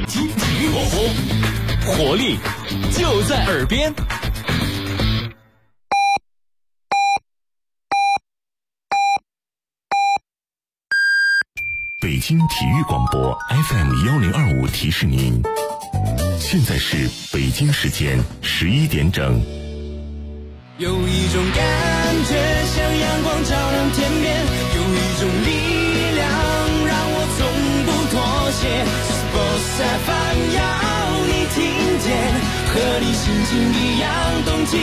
京体育广播，活力就在耳边。 北京体育广播 FM1025提示您，现在是北京时间11点整。 有一种感觉像阳光照亮天边，有一种力量让我从不妥协。Sports FM 要你听见，和你心情一样动起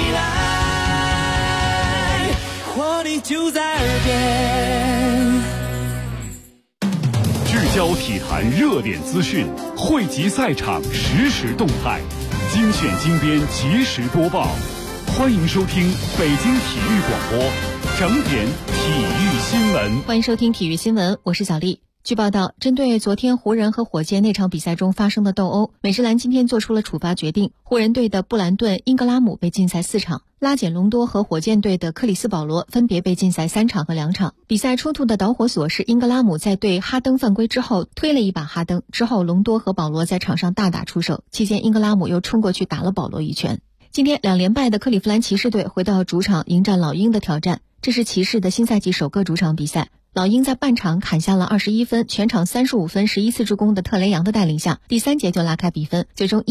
来，活力就在耳边。 聚焦体坛热点资讯，汇集赛场实时动态，精选精编及时播报。欢迎收听北京体育广播整点体育新闻。 欢迎收听体育新闻，我是小丽。据报道，针对昨天湖人和火箭那场比赛中发生的斗殴，美职篮今天做出了处罚决定。湖人队的布兰顿·英格拉姆被禁赛4场，拉简·隆多和火箭队的克里斯·保罗分别被禁赛3场和2场。比赛冲突的导火索是英格拉姆在对哈登犯规之后推了一把哈登，之后隆多和保罗在场上大打出手，期间英格拉姆又冲过去打了保罗一拳。今天2连败的克利夫兰骑士队回到主场迎战老鹰的挑战，这是骑士的新赛季首个主场比赛。老鹰在半场砍下了21分，全场35分11次助攻的特雷杨的带领下，第3节就拉开比分，最终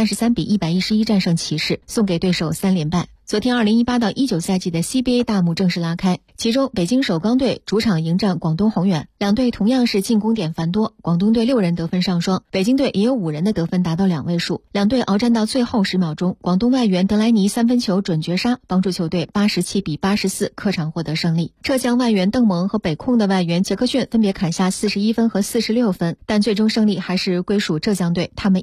133-111战胜骑士，送给对手3连败。昨天2018到19赛季的 CBA 大幕正式拉开，其中北京首钢队主场迎战广东宏远，两队同样是进攻点繁多，广东队6人得分上双，北京队也有5人的得分达到2位数，两队鏖战到最后10秒钟，广东外援德莱尼3分球准绝杀，帮助球队87-84客场获得胜利。浙江外援邓蒙和北控的外援杰克逊分别砍下41分和46分，但最终胜利还是归属浙江队，他们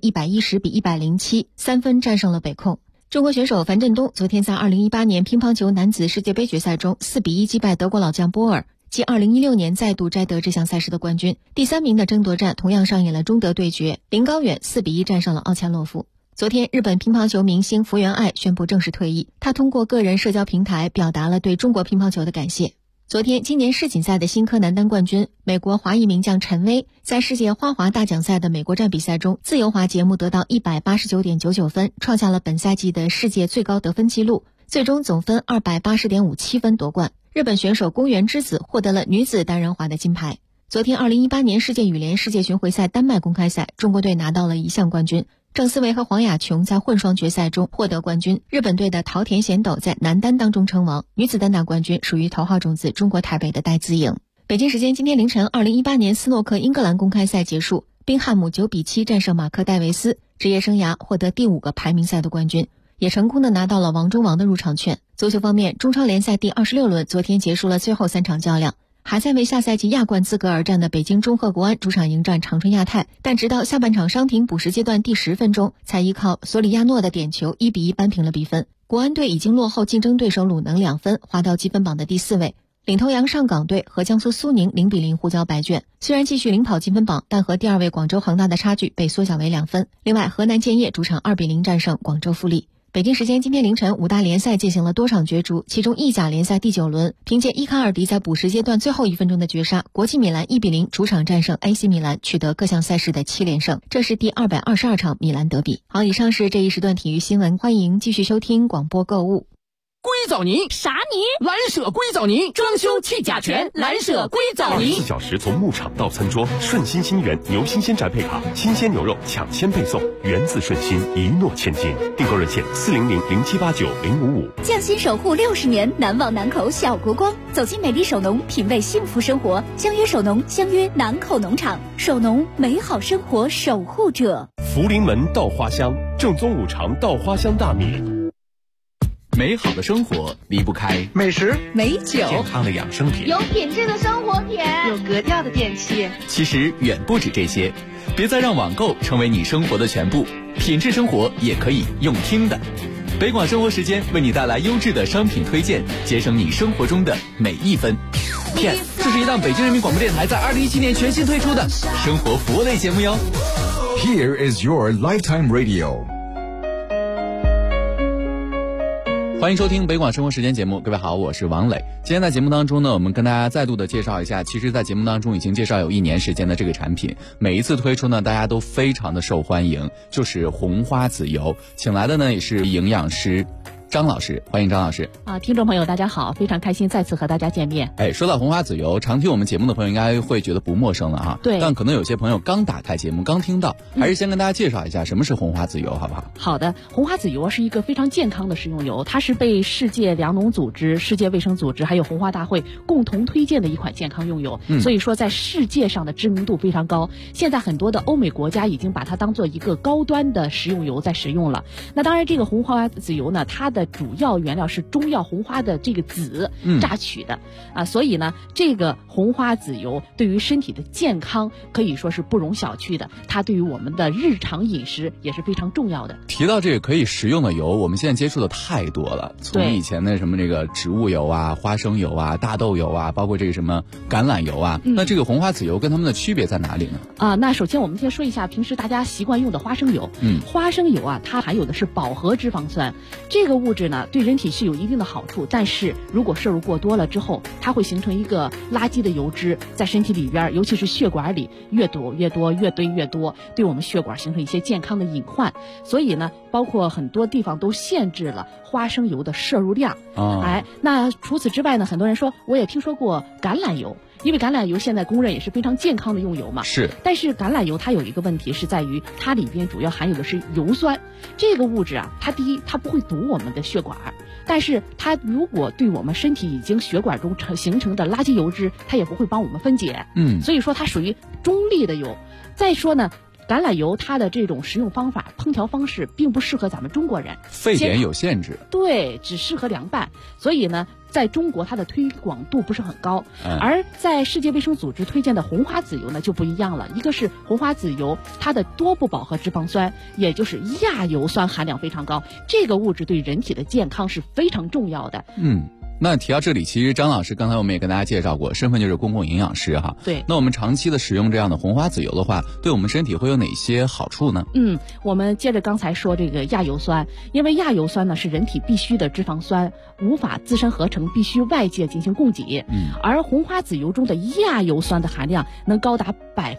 110-107 3分战胜了北控。中国选手樊振东昨天在2018年乒乓球男子世界杯决赛中4-1击败德国老将波尔，继2016年再度摘得这项赛事的冠军。第3名的争夺战同样上演了中德对决，林高远4-1战胜了奥恰洛夫。昨天，日本乒乓球明星福原爱宣布正式退役，她通过个人社交平台表达了对中国乒乓球的感谢。昨天，今年世锦赛的新科男单冠军美国华裔名将陈威在世界花滑大奖赛的美国站比赛中，自由滑节目得到189.99分，创下了本赛季的世界最高得分纪录，最终总分280.57分夺冠。日本选手宫原之子获得了女子单人滑的金牌。昨天2018年世界羽联世界巡回赛丹麦公开赛，中国队拿到了1项冠军，郑思维和黄雅琼在混双决赛中获得冠军，日本队的桃田贤斗在男单当中称王，女子单打冠军属于头号种子中国台北的戴资颖。北京时间今天凌晨，2018年斯诺克英格兰公开赛结束，宾汉姆9-7战胜马克戴维斯，职业生涯获得第5个排名赛的冠军，也成功的拿到了王中王的入场券。足球方面，中超联赛第26轮昨天结束了最后3场较量，还在为下赛季亚冠资格而战的北京中赫国安主场迎战长春亚泰，但直到下半场伤停补时阶段第10分钟，才依靠索里亚诺的点球1-1扳平了比分。国安队已经落后竞争对手鲁能2分，滑到积分榜的第4位。领头羊上港队和江苏苏宁0-0互交白卷，虽然继续领跑积分榜，但和第2位广州恒大的差距被缩小为2分。另外，河南建业主场2-0战胜广州富力。北京时间今天凌晨，5大联赛进行了多场角逐，其中意甲联赛第9轮，凭借伊卡尔迪在补时阶段最后1分钟的绝杀，国际米兰1-0主场战胜 AC 米兰，取得各项赛事的7连胜，这是第222场米兰德比。好，以上是这一时段体育新闻，欢迎继续收听广播购物。 硅藻泥啥泥？ 蓝舍硅藻泥，装修去甲醛，蓝舍硅藻泥。 24小时从牧场到餐桌，顺心新源牛新鲜宅配卡，新鲜牛肉抢先配送，源自顺心，一诺千金。订购热线400-0789-055。 匠心守护60年，难忘南口小国光。走进美丽首农，品味幸福生活。相约首农，相约南口农场，首农美好生活守护者。 福临门稻花香，正宗5常稻花香大米。 美好的生活离不开美食、 美酒、 健康的养生品， 有品质的生活品， 有格调的电器。 其实远不止这些，别再让网购成为你生活的全部，品质生活也可以用听的。北广生活时间为你带来优质的商品推荐，节省你生活中的每一分。 这是一档北京人民广播电台在2017年全新推出的生活服务类节目哟。 Here is your lifetime radio。 欢迎收听北广生活时间节目，各位好，我是王磊。今天在节目当中呢，我们跟大家再度的介绍一下，其实在节目当中已经介绍有1年时间的这个产品，每一次推出呢，大家都非常的受欢迎，就是红花籽油。请来的呢也是营养师张老师，欢迎张老师。 听众朋友大家好，非常开心再次和大家见面。 说到红花籽油，常听我们节目的朋友应该会觉得不陌生了哈。 对。 但可能有些朋友刚打开节目，刚听到，还是先跟大家介绍一下什么是红花籽油，好不好？ 好的，红花籽油是一个非常健康的食用油，它是被世界粮农组织、世界卫生组织还有红花大会共同推荐的一款健康用油，所以说在世界上的知名度非常高。现在很多的欧美国家已经把它当做一个高端的食用油在使用了。那当然，这个红花籽油呢，它的主要原料是中药红花的这个籽榨取的所以呢，这个红花籽油对于身体的健康可以说是不容小觑的，它对于我们的日常饮食也是非常重要的。 提到这个可以食用的油，我们现在接触的太多了，从以前的什么这个植物油啊、花生油啊、大豆油啊，包括这个什么橄榄油啊，那这个红花籽油跟它们的区别在哪里呢？ 那首先我们先说一下平时大家习惯用的花生油。花生油啊，它含有的是饱和脂肪酸，这个物质呢对人体是有一定的好处，但是如果摄入过多了之后，它会形成一个垃圾的油脂在身体里边，尤其是血管里越躲越多，越堆越多，对我们血管形成一些健康的隐患。所以呢，包括很多地方都限制了花生油的摄入量。那除此之外呢，很多人说我也听说过橄榄油，因为橄榄油现在公认也是非常健康的用油嘛。 是。 但是橄榄油它有一个问题是在于它里边主要含有的是油酸，这个物质啊，它第一它不会堵我们的血管，但是它如果对我们身体已经血管中形成的垃圾油脂，它也不会帮我们分解。所以说它属于中立的油。再说呢，橄榄油它的这种食用方法、烹调方式并不适合咱们中国人， 沸点有限制。 对，只适合凉拌。所以呢，在中国它的推广度不是很高。而在世界卫生组织推荐的红花籽油呢就不一样了，一个是红花籽油，它的多不饱和脂肪酸，也就是亚油酸含量非常高，这个物质对人体的健康是非常重要的。 那提到这里，其实张老师刚才我们也跟大家介绍过，身份就是公共营养师哈。 对。 那我们长期的使用这样的红花籽油的话，对我们身体会有哪些好处呢？ 我们接着刚才说这个亚油酸，因为亚油酸呢是人体必需的脂肪酸，无法自身合成，必须外界进行供给。而红花籽油中的亚油酸的含量能高达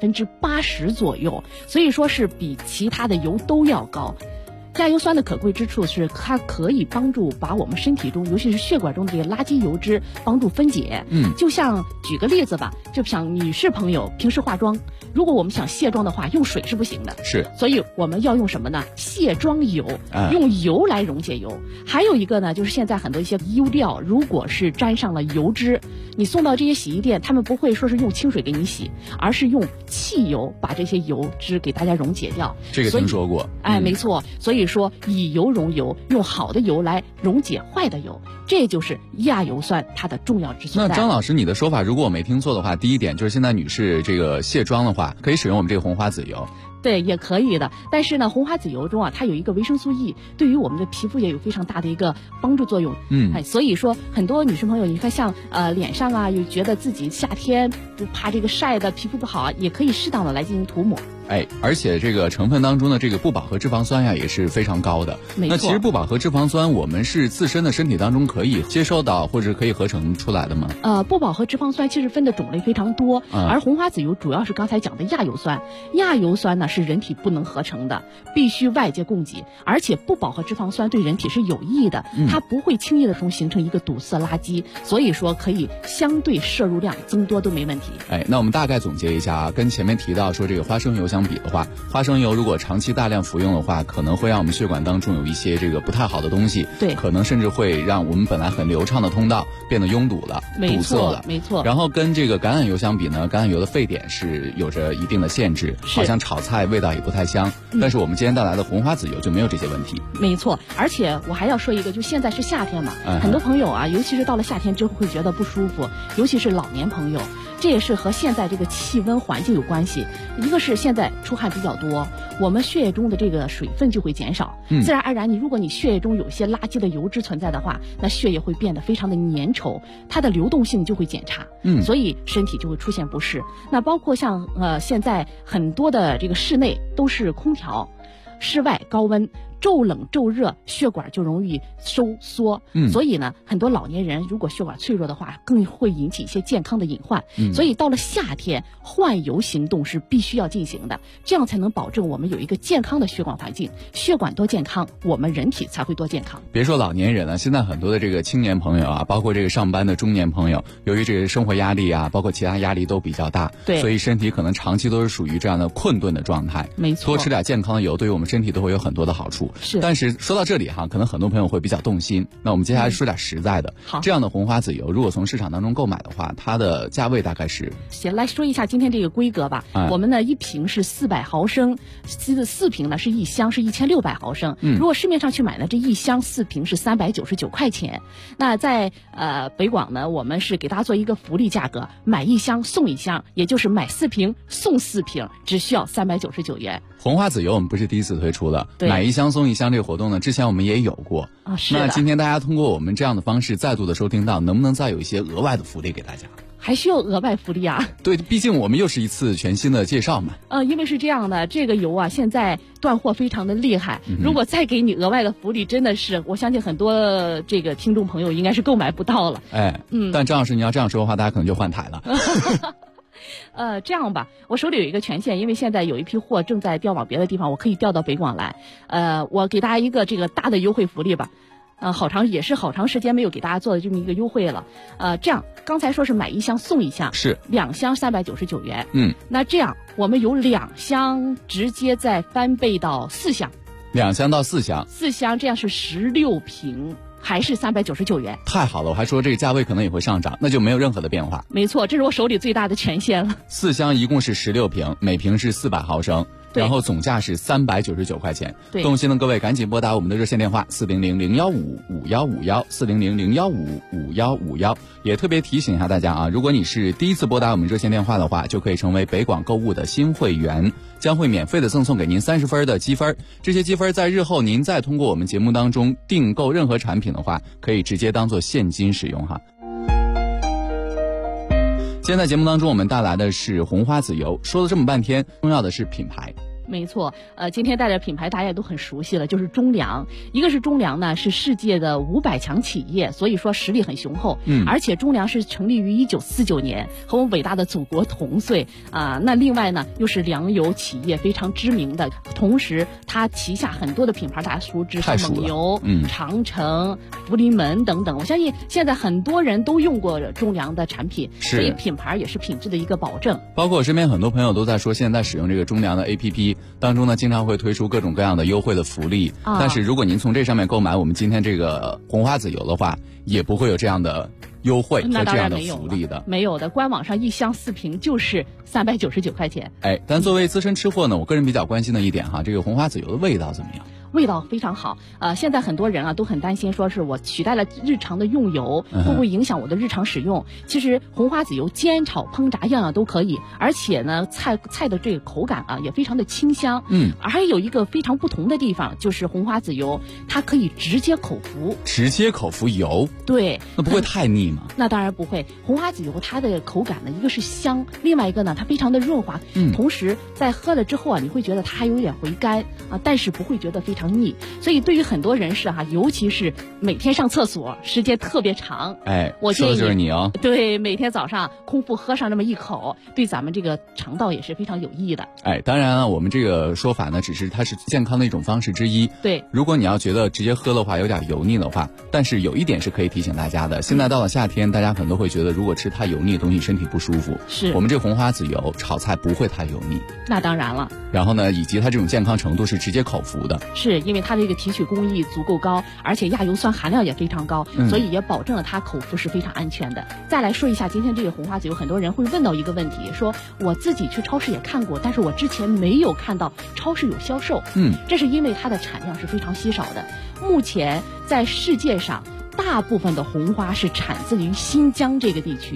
80%左右，所以说是比其他的油都要高。亚油酸的可贵之处是它可以帮助把我们身体中尤其是血管中的这个垃圾油脂帮助分解。就像举个例子吧，就像女士朋友平时化妆，如果我们想卸妆的话，用水是不行的， 是， 所以我们要用什么呢？卸妆油，用油来溶解油。还有一个呢，就是现在很多一些衣料，如果是沾上了油脂，你送到这些洗衣店，他们不会说是用清水给你洗，而是用汽油把这些油脂给大家溶解掉。 这个听说过。 没错。所以说以油溶油，用好的油来溶解坏的油，这就是亚油酸它的重要之所在。 那张老师，你的说法如果我没听错的话，第一点就是现在女士这个卸妆的话，可以使用我们这个红花籽油。 对，也可以的。但是呢，红花籽油中啊，它有一个维生素 E， 对于我们的皮肤也有非常大的一个帮助作用。所以说很多女生朋友，你看像脸上啊，又觉得自己夏天就怕这个晒的皮肤不好啊，也可以适当的来进行涂抹。 而且这个成分当中的这个不饱和脂肪酸呀也是非常高的。 没错。 那其实不饱和脂肪酸我们是自身的身体当中可以接受到或者可以合成出来的吗？ 不饱和脂肪酸其实分的种类非常多，而红花籽油主要是刚才讲的亚油酸。亚油酸呢是人体不能合成的，必须外界供给，而且不饱和脂肪酸对人体是有益的，它不会轻易的形成一个堵塞垃圾，所以说可以相对摄入量增多都没问题。 那我们大概总结一下啊，跟前面提到说这个花生油相比的话，花生油如果长期大量服用的话，可能会让我们血管当中有一些这个不太好的东西， 对， 可能甚至会让我们本来很流畅的通道变得拥堵了，堵塞了。 没错。 然后跟这个橄榄油相比呢，橄榄油的沸点是有着一定的限制，好像炒菜味道也不太香。但是我们今天带来的红花籽油就没有这些问题。 没错。而且我还要说一个，就现在是夏天嘛，很多朋友啊，尤其是到了夏天之后会觉得不舒服，尤其是老年朋友。这也是和现在这个气温环境有关系。一个是现在出汗比较多，我们血液中的这个水分就会减少，自然而然如果你血液中有些垃圾的油脂存在的话，那血液会变得非常的粘稠，它的流动性就会减差，所以身体就会出现不适。那包括像现在很多的这个室内都是空调， 室外高温骤冷骤热，血管就容易收缩。所以呢，很多老年人如果血管脆弱的话，更会引起一些健康的隐患。所以到了夏天，换油行动是必须要进行的，这样才能保证我们有一个健康的血管环境。血管多健康，我们人体才会多健康。 别说老年人了，现在很多的这个青年朋友啊，包括这个上班的中年朋友，由于这个生活压力啊，包括其他压力都比较大， 对， 所以身体可能长期都是属于这样的困顿的状态。 没错， 多吃点健康的油，对于我们身体都会有很多的好处。 是， 但是说到这里哈，可能很多朋友会比较动心。那我们接下来说点实在的。 好， 这样的红花籽油，如果从市场当中购买的话，它的价位大概是？ 行，来说一下今天这个规格吧。我们呢，一瓶是400毫升，4瓶呢是一箱是1600毫升。如果市面上去买呢，这一箱4瓶是399块钱。那在北广呢，我们是给大家做一个福利价格，买一箱送一箱，也就是买4瓶送4瓶，只需要399元。 红花籽油我们不是第一次推出了，买一箱送一箱这个活动呢，之前我们也有过啊。是。 那今天大家通过我们这样的方式再度的收听到，能不能再有一些额外的福利给大家？ 还需要额外福利啊？对， 毕竟我们又是一次全新的介绍嘛。 因为是这样的，这个油啊现在断货非常的厉害，如果再给你额外的福利，真的是我相信很多这个听众朋友应该是购买不到了。 但张老师你要这样说的话，大家可能就换台了。 这样吧，我手里有一个权限，因为现在有一批货正在调往别的地方，我可以调到北广来。我给大家一个这个大的优惠福利吧。好长时间没有给大家做的这么一个优惠了。这样刚才说是买一箱送一箱， 是 2箱399元。那这样我们有2箱直接再翻倍到4箱 ，2箱到4箱 ，4箱这样是16瓶。还是399元， 太好了！我还说这个价位可能也会上涨，那就没有任何的变化。 没错，这是我手里最大的权限了。 4箱一共是16瓶，每瓶是400毫升，然后总价是399块钱。动心的各位赶紧拨打我们的热线电话400-015-5151，400-015-5151。也特别提醒一下大家啊，如果你是第一次拨打我们热线电话的话，就可以成为北广购物的新会员，将会免费的赠送给您30分的积分。这些积分在日后您再通过我们节目当中订购任何产品的话，可以直接当做现金使用哈。今天在节目当中我们带来的是红花籽油，说了这么半天，重要的是品牌。 没错，今天带的品牌大家也都很熟悉了，就是中粮。一个是中粮呢，是世界的500强企业，所以说实力很雄厚。而且中粮是成立于1949年，和我们伟大的祖国同岁啊。那另外呢，又是粮油企业非常知名的，同时它旗下很多的品牌大家熟知，像蒙牛、长城、福临门等等。我相信现在很多人都用过中粮的产品，所以品牌也是品质的一个保证。 包括我身边很多朋友都在说，现在使用这个中粮的 APP。当中呢，经常会推出各种各样的优惠的福利，但是如果您从这上面购买我们今天这个红花籽油的话，也不会有这样的优惠和这样的福利的。 没有的，官网上一箱4瓶就是399块钱。 但作为资深吃货呢，我个人比较关心的一点哈，这个红花籽油的味道怎么样？ 味道非常好。现在很多人啊都很担心，说是我取代了日常的用油，会不会影响我的日常使用？其实红花籽油煎炒烹炸样样都可以，而且呢菜的这个口感啊也非常的清香。还有一个非常不同的地方，就是红花籽油它可以直接口服。 直接口服油？ 对。 那不会太腻吗？ 那当然不会。红花籽油它的口感呢，一个是香，另外一个呢它非常的润滑。同时在喝了之后啊，你会觉得它还有点回甘啊，但是不会觉得非常腻。所以对于很多人士哈，尤其是每天上厕所时间特别长，我建议说的就是你哦。 对，每天早上空腹喝上那么一口，对咱们这个肠道也是非常有益的。 当然啊，我们这个说法呢，只是它是健康的一种方式之一。 对， 如果你要觉得直接喝的话有点油腻的话，但是有一点是可以提醒大家的，现在到了夏天，大家可能都会觉得如果吃太油腻的东西身体不舒服。 是， 我们这红花籽油炒菜不会太油腻。 那当然了。 然后呢，以及它这种健康程度是直接口服的。 是因为它这个提取工艺足够高，而且亚油酸含量也非常高，所以也保证了它口服是非常安全的。再来说一下今天这个红花籽油，很多人会问到一个问题，说我自己去超市也看过，但是我之前没有看到超市有销售。这是因为它的产量是非常稀少的。目前在世界上大部分的红花是产自于新疆这个地区。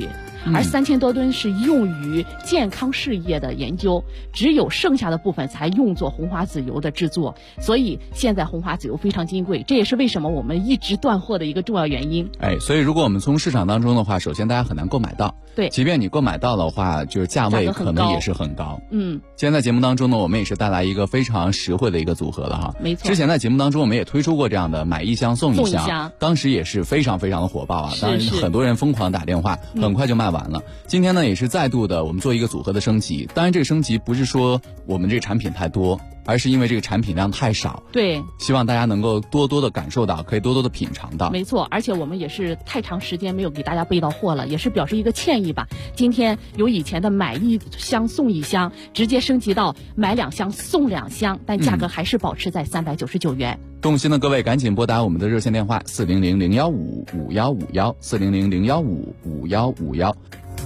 而3000多吨是用于健康事业的研究，只有剩下的部分才用作红花籽油的制作。所以现在红花籽油非常金贵，这也是为什么我们一直断货的一个重要原因。 所以如果我们从市场当中的话，首先大家很难购买到， 对， 即便你购买到的话，就是价位可能也是很高。今天在节目当中呢，我们也是带来一个非常实惠的一个组合了哈。 没错， 之前在节目当中我们也推出过这样的买一箱送一箱，当时也是非常非常的火爆啊，当然很多人疯狂打电话，很快就卖完了。今天呢也是再度的我们做一个组合的升级，当然这个升级不是说我们这个产品太多，而是因为这个产品量太少， 对， 希望大家能够多多的感受到，可以多多的品尝到。 没错，而且我们也是太长时间没有给大家备到货了，也是表示一个歉意吧。今天由以前的买1箱送1箱，直接升级到买2箱送2箱，但价格还是保持在399元。 动心的各位赶紧拨打我们的热线电话400-015-5151 400-015-5151。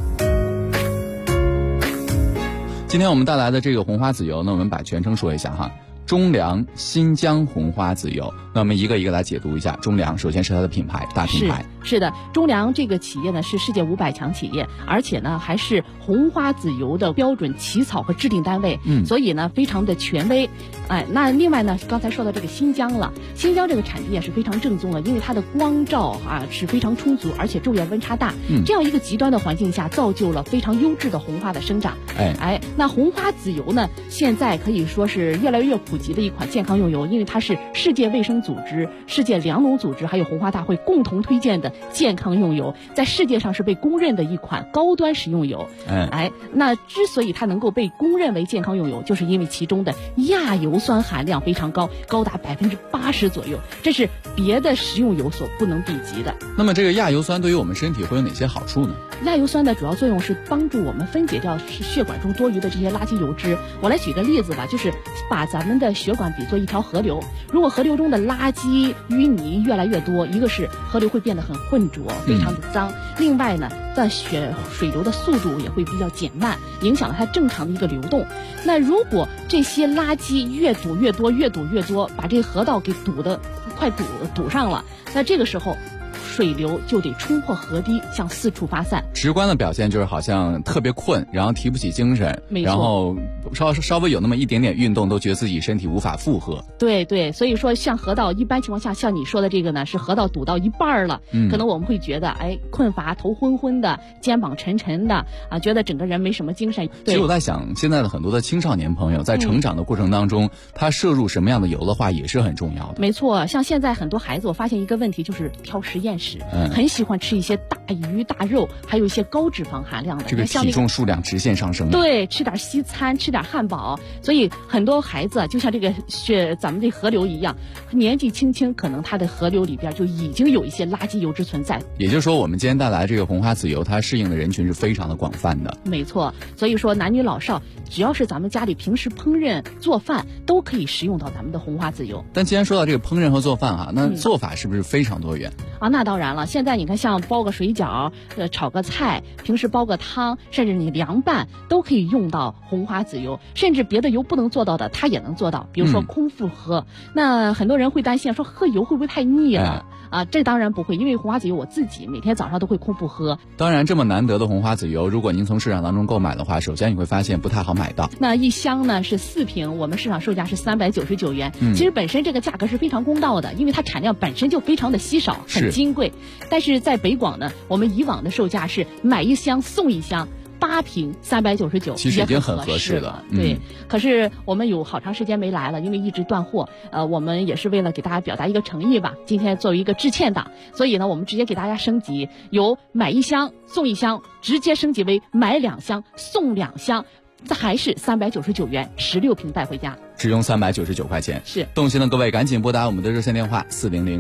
今天我们带来的这个红花籽油呢，我们把全称说一下哈，中粮新疆红花籽油。那我们一个一个来解读一下。中粮首先是它的品牌，大品牌。 是的，中粮这个企业呢是世界500强企业，而且呢还是红花籽油的标准起草和制定单位，所以呢非常的权威。那另外呢，刚才说到这个新疆了，新疆这个产地也是非常正宗的，因为它的光照是非常充足，而且昼夜温差大，这样一个极端的环境下，造就了非常优质的红花的生长。那红花籽油呢，现在可以说是越来越普及的一款健康用油，因为它是世界卫生组织、世界粮农组织还有红花大会共同推荐的健康用油，在世界上是被公认的一款高端食用油。那之所以它能够被公认为健康用油，就是因为其中的亚油酸含量非常高，高达80%左右，这是别的食用油所不能比及的。 那么这个亚油酸对于我们身体会有哪些好处呢？ 亚油酸的主要作用是帮助我们分解掉血管中多余的这些垃圾油脂。我来举个例子吧，就是把咱们的血管比作一条河流，如果河流中的垃圾淤泥越来越多，一个是河流会变得很浑浊，非常的脏，另外呢在水流的速度也会比较减慢，影响了它正常的一个流动。那如果这些垃圾越堵越多，把这个河道给快堵上了，那这个时候水流就得冲破河堤，向四处发散。 直观的表现就是好像特别困，然后提不起精神，然后稍微有那么一点点运动，都觉得自己身体无法负荷。 对，所以说像河道一般情况下，像你说的这个呢，是河道堵到一半了，可能我们会觉得困乏、头昏昏的、肩膀沉沉的觉得整个人没什么精神。 其实我在想，现在的很多的青少年朋友在成长的过程当中，他摄入什么样的油的话也是很重要的。 没错，像现在很多孩子，我发现一个问题就是挑食厌食，很喜欢吃一些大鱼大肉，还有一些高脂肪含量的， 这个体重数量直线上升。 对，吃点西餐，吃点汉堡，所以很多孩子就像这个咱们这河流一样，年纪轻轻可能他的河流里边就已经有一些垃圾油脂存在。 也就是说，我们今天带来这个红花籽油，它适应的人群是非常的广泛的。 没错，所以说男女老少，只要是咱们家里平时烹饪做饭，都可以食用到咱们的红花籽油。 但既然说到这个烹饪和做饭那做法是不是非常多元？ 那当然了，现在你看像包个水饺，炒个菜，平时煲个汤，甚至你凉拌都可以用到红花籽油，甚至别的油不能做到的，它也能做到。比如说空腹喝，那很多人会担心说喝油会不会太腻了？这当然不会，因为红花籽油我自己每天早上都会空腹喝。 当然，这么难得的红花籽油，如果您从市场当中购买的话，首先你会发现不太好买到。 那一箱呢是4瓶，我们市场售价是399元。其实本身这个价格是非常公道的，因为它产量本身就非常的稀少，很金贵。但是在北广呢，我们以往的售价是买1箱送1箱。8瓶399， 其实已经很合适了。 对，可是我们有好长时间没来了，因为一直断货。我们也是为了给大家表达一个诚意吧，今天作为一个致歉档，所以呢，我们直接给大家升级，由买1箱送1箱，直接升级为买2箱送2箱，这还是399元，16瓶带回家， 只用399块钱。 是， 动心的各位赶紧拨打我们的热线电话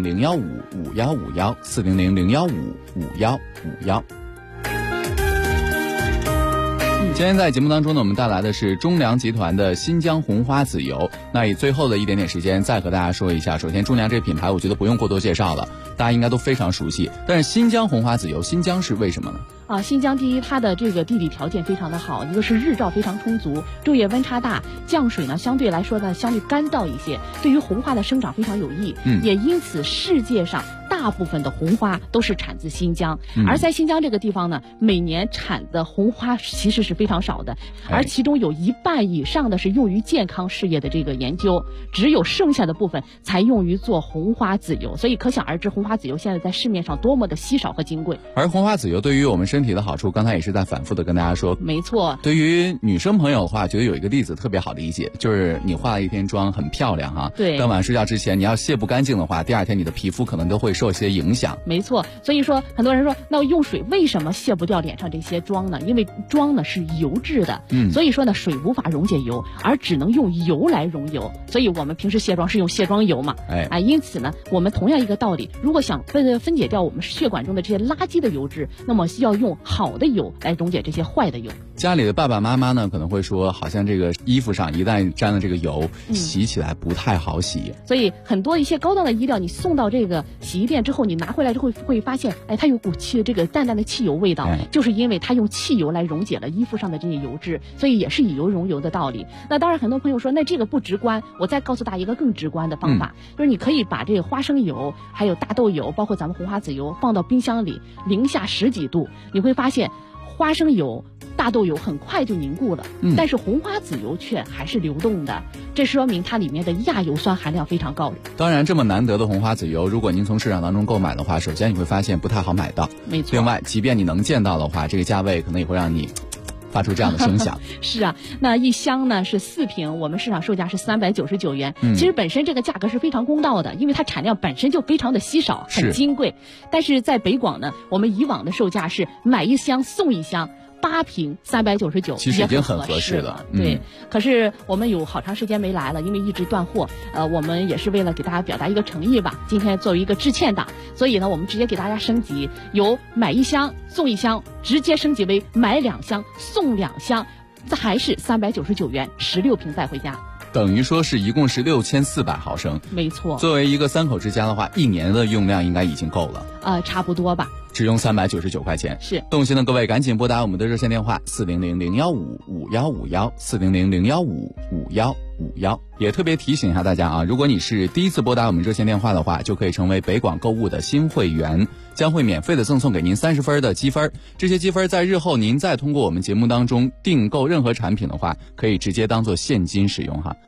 400-015-5151 400-015-5151。今天在节目当中呢，我们带来的是中粮集团的新疆红花籽油。那以最后的一点点时间再和大家说一下，首先中粮这个品牌我觉得不用过多介绍了，大家应该都非常熟悉。但是新疆红花籽油，新疆是为什么呢？ 新疆第一，它的这个地理条件非常的好，一个是日照非常充足，昼夜温差大，降水呢相对来说呢相对干燥一些，对于红花的生长非常有益。也因此世界上大大部分的红花都是产自新疆，而在新疆这个地方呢，每年产的红花其实是非常少的，而其中有1半以上的是用于健康事业的这个研究，只有剩下的部分才用于做红花籽油，所以可想而知红花籽油现在在市面上多么的稀少和金贵。 而红花籽油对于我们身体的好处，刚才也是在反复的跟大家说。 没错， 对于女生朋友的话，觉得有一个例子特别好理解，就是你化了一天妆很漂亮哈， 对， 当晚睡觉之前你要卸不干净的话，第二天你的皮肤可能都会受一些影响。 没错，所以说很多人说，那用水为什么卸不掉脸上这些妆呢？因为妆呢是油质的，所以说呢水无法溶解油，而只能用油来溶油，所以我们平时卸妆是用卸妆油嘛，因此呢，我们同样一个道理，如果想分解掉我们血管中的这些垃圾的油脂，那么要用好的油来溶解这些坏的油。 家里的爸爸妈妈呢，可能会说，好像这个衣服上一旦沾了这个油，洗起来不太好洗。 所以很多一些高档的衣料，你送到这个洗衣店之后，你拿回来之后会发现，它有股这个淡淡的汽油味道，就是因为它用汽油来溶解了衣服上的这些油脂，所以也是以油溶油的道理。那当然，很多朋友说，那这个不直观，我再告诉大家一个更直观的方法，就是你可以把这个花生油、还有大豆油，包括咱们红花籽油，放到冰箱里零下10几度，你会发现花生油、大豆油很快就凝固了，但是红花籽油却还是流动的，这说明它里面的亚油酸含量非常高。 当然，这么难得的红花籽油，如果您从市场当中购买的话，首先你会发现不太好买到， 没错。 另外，即便你能见到的话，这个价位可能也会让你发出这样的声响。 是啊，那一箱呢是4瓶，我们市场售价是399元。其实本身这个价格是非常公道的，因为它产量本身就非常的稀少，很金贵。但是在北广呢，我们以往的售价是买1箱送1箱。8瓶399， 其实已经很合适了。 对，可是我们有好长时间没来了，因为一直断货。我们也是为了给大家表达一个诚意吧，今天作为一个致歉档，所以呢，我们直接给大家升级，由买1箱送1箱，直接升级为买2箱送2箱，这还是399元，16瓶带回家。 等于说是一共是6400毫升， 没错。 作为一个3口之家的话，1年的用量应该已经够了。 差不多吧。 只用399块钱。 是。 动心的各位赶紧拨打我们的热线电话400-015-5151，400-015-5151。也特别提醒一下大家啊，如果你是第一次拨打我们热线电话的话，就可以成为北广购物的新会员，将会免费的赠送给您30分的积分。这些积分在日后您再通过我们节目当中订购任何产品的话，可以直接当做现金使用哈。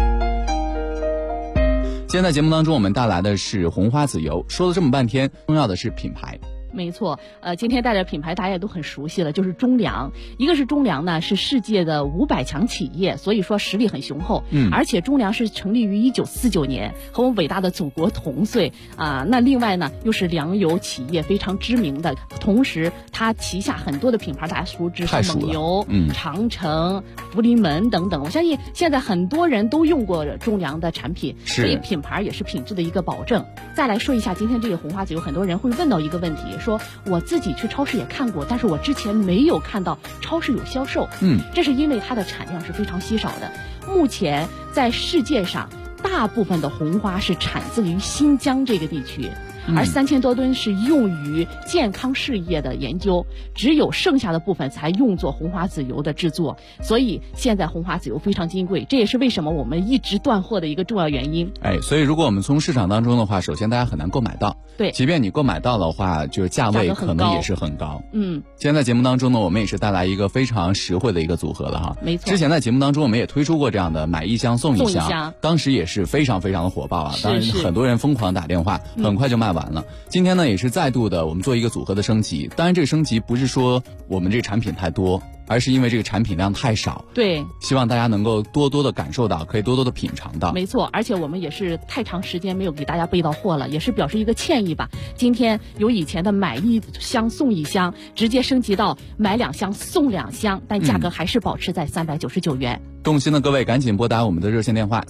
今天在节目当中我们带来的是红花籽油，说了这么半天，重要的是品牌。 没错，今天带着品牌大家也都很熟悉了，就是中粮。一个是中粮呢是世界的500强企业，所以说实力很雄厚。而且中粮是成立于1949年，和我们伟大的祖国同岁啊。那另外呢又是粮油企业非常知名的，同时它旗下很多的品牌大家熟知，像蒙牛、长城、福临门等等。我相信现在很多人都用过中粮的产品，所以品牌也是品质的一个保证。再来说一下今天这个红花籽油，很多人会问到一个问题，说我自己去超市也看过，但是我之前没有看到超市有销售。这是因为它的产量是非常稀少的。目前在世界上大部分的红花是产自于新疆这个地区，而3000多吨是用于健康事业的研究，只有剩下的部分才用作红花籽油的制作。所以现在红花籽油非常金贵，这也是为什么我们一直断货的一个重要原因。 所以如果我们从市场当中的话，首先大家很难购买到。 对， 即便你购买到的话，就是价位可能也是很高。今天在节目当中呢，我们也是带来一个非常实惠的一个组合了哈。 没错。 之前在节目当中我们也推出过这样的买1箱送1箱，当时也是非常非常的火爆啊。当然很多人疯狂打电话，很快就卖完了。今天呢也是再度的我们做一个组合的升级，当然这个升级不是说我们这个产品太多，而是因为这个产品量太少。 对， 希望大家能够多多的感受到，可以多多的品尝到。 没错，而且我们也是太长时间没有给大家备到货了，也是表示一个歉意吧。今天由以前的买1箱送1箱，直接升级到买2箱送2箱，但价格还是保持在399元。 动心的各位赶紧拨打我们的热线电话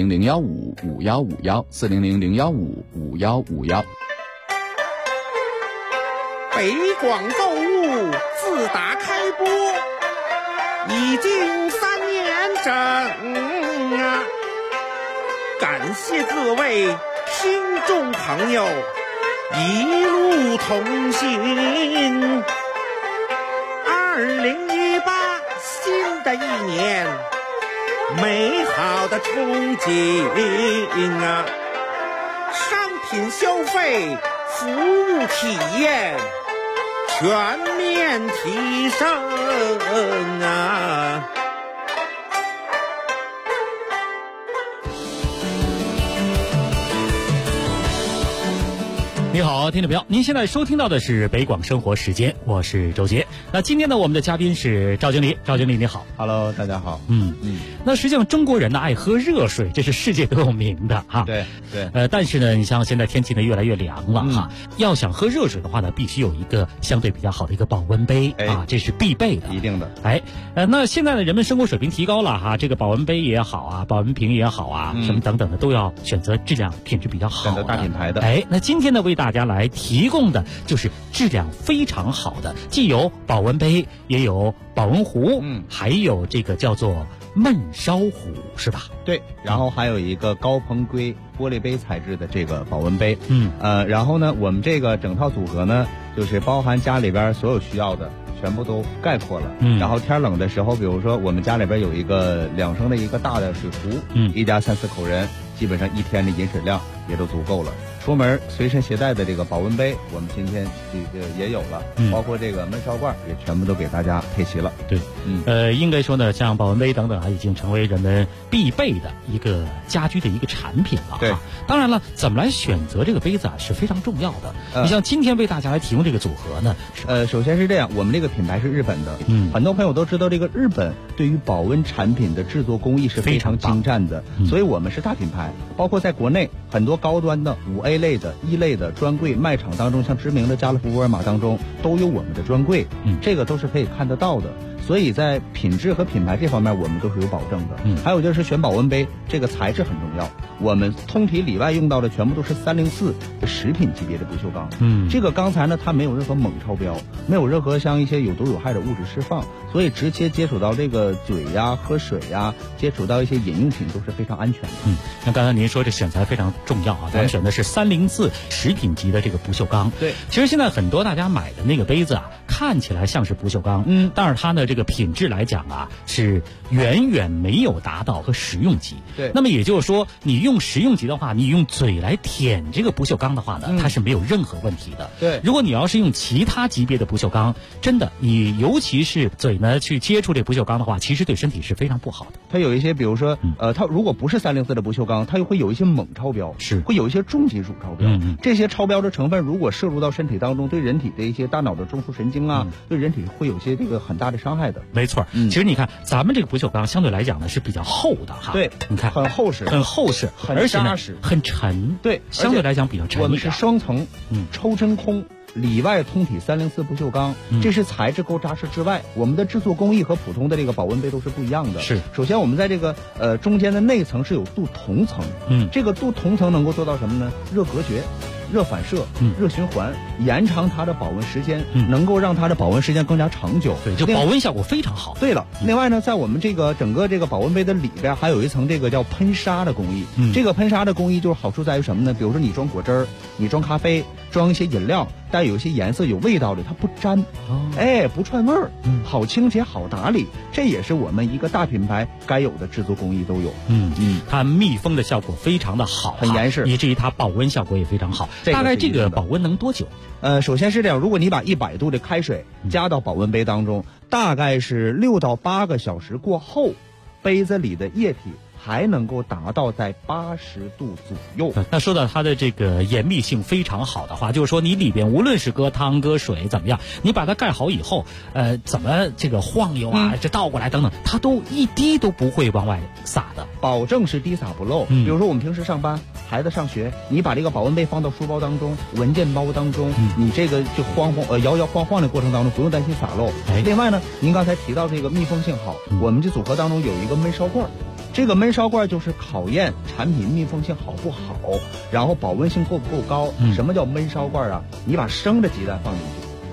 400-015-5151，400-015-5151。 北广购物自打开播已经3年整啊，感谢各位听众朋友一路同行。2018新的一年，美好的憧憬啊，商品消费服务体验全面提升啊！ 你好，听众朋友，您现在收听到的是北广生活时间，我是周杰。那今天呢，我们的嘉宾是赵经理。赵经理你好。 Hello， 大家好。 那实际上中国人呢爱喝热水，这是世界都有名的哈。 对。 但是呢，你像现在天气呢越来越凉了哈，要想喝热水的话呢，必须有一个相对比较好的一个保温杯啊，这是必备的。 一定的。 那现在呢，人们生活水平提高了哈，这个保温杯也好啊，保温瓶也好啊，什么等等的都要选择质量品质比较好的， 选择大品牌的。 那今天呢，为大家来提供的就是质量非常好的，既有保温杯，也有保温壶，还有这个叫做焖烧壶，是吧？ 对，然后还有一个高硼硅玻璃杯材质的这个保温杯。然后呢，我们这个整套组合呢，就是包含家里边所有需要的，全部都概括了。然后天冷的时候，比如说我们家里边有一个2升的一个大的水壶，一家3、4口人，基本上一天的饮水量也都足够了。出门随身携带的这个保温杯，我们今天也有了，包括这个焖烧罐也全部都给大家配齐了。 对，应该说呢，像保温杯等等啊，已经成为人们必备的一个家居的一个产品了。 对， 当然了，怎么来选择这个杯子啊是非常重要的。你像今天为大家来提供这个组合呢， 首先是这样，我们这个品牌是日本的，很多朋友都知道这个日本对于保温产品的制作工艺是非常精湛的，所以我们是大品牌，包括在国内很多高端的5A类的1类的专柜卖场当中，像知名的家乐福、沃尔玛当中都有我们的专柜，这个都是可以看得到的。所以在品质和品牌这方面，我们都是有保证的。还有就是选保温杯，这个材质很重要。我们通体里外用到的全部都是304食品级别的不锈钢。这个钢材呢，它没有任何锰超标，没有任何像一些有毒有害的物质释放，所以直接接触到这个嘴呀、喝水呀，接触到一些饮用品都是非常安全的。 像刚才您说这选材非常重要啊，咱们选的是304食品级的这个不锈钢。 对， 其实现在很多大家买的那个杯子啊，看起来像是不锈钢，但是它的这个品质来讲啊，是远远没有达到和食用级。 对， 那么也就是说，你用食用级的话，你用嘴来舔这个不锈钢的话呢，它是没有任何问题的。 对， 如果你要是用其他级别的不锈钢，真的，你尤其是嘴呢去接触这不锈钢的话，其实对身体是非常不好的。 它有一些，比如说，它如果不是304的不锈钢，它又会有一些锰超标，会有一些重金属超标。这些超标的成分如果摄入到身体当中，对人体的一些大脑的中枢神经啊，对人体会有些这个很大的伤害的。 没错，其实你看咱们这个不锈钢相对来讲呢是比较厚的哈。 对， 你看很厚实， 而且呢很沉。 对， 相对来讲比较沉。 我们是双层，抽真空。里外通体304不锈钢，这是材质够扎实之外，我们的制作工艺和普通的这个保温杯都是不一样的。 是， 首先我们在这个中间的内层是有镀铜层，这个镀铜层能够做到什么呢？热隔绝、热反射、热循环，延长它的保温时间，能够让它的保温时间更加长久。 对，就保温效果非常好。 对了，另外呢，在我们这个整个这个保温杯的里边还有一层这个叫喷砂的工艺。这个喷砂的工艺就是好处在于什么呢？比如说你装果汁儿，你装咖啡，装一些饮料，带有一些颜色、有味道的，它不粘，不串味儿，好清洁、好打理，这也是我们一个大品牌该有的制作工艺都有。 它密封的效果非常的好， 很严实， 以至于它保温效果也非常好。大概这个保温能多久？ 首先是这样，如果你把100度的开水加到保温杯当中，大概是6到8个小时过后，杯子里的液体还能够达到在80度左右。 那说到它的这个严密性非常好的话，就是说你里边无论是搁汤搁水怎么样，你把它盖好以后，怎么这个晃悠啊，这倒过来等等，它都一滴都不会往外洒的， 保证是滴洒不漏。比如说我们平时上班，孩子上学，你把这个保温杯放到书包当中、文件包当中，你这个就摇摇晃晃的过程当中不用担心洒漏。另外呢，您刚才提到这个密封性好，我们这组合当中有一个焖烧罐。这个焖烧罐就是考验产品密封性好不好，然后保温性够不够高。什么叫焖烧罐啊？你把生的鸡蛋放进去，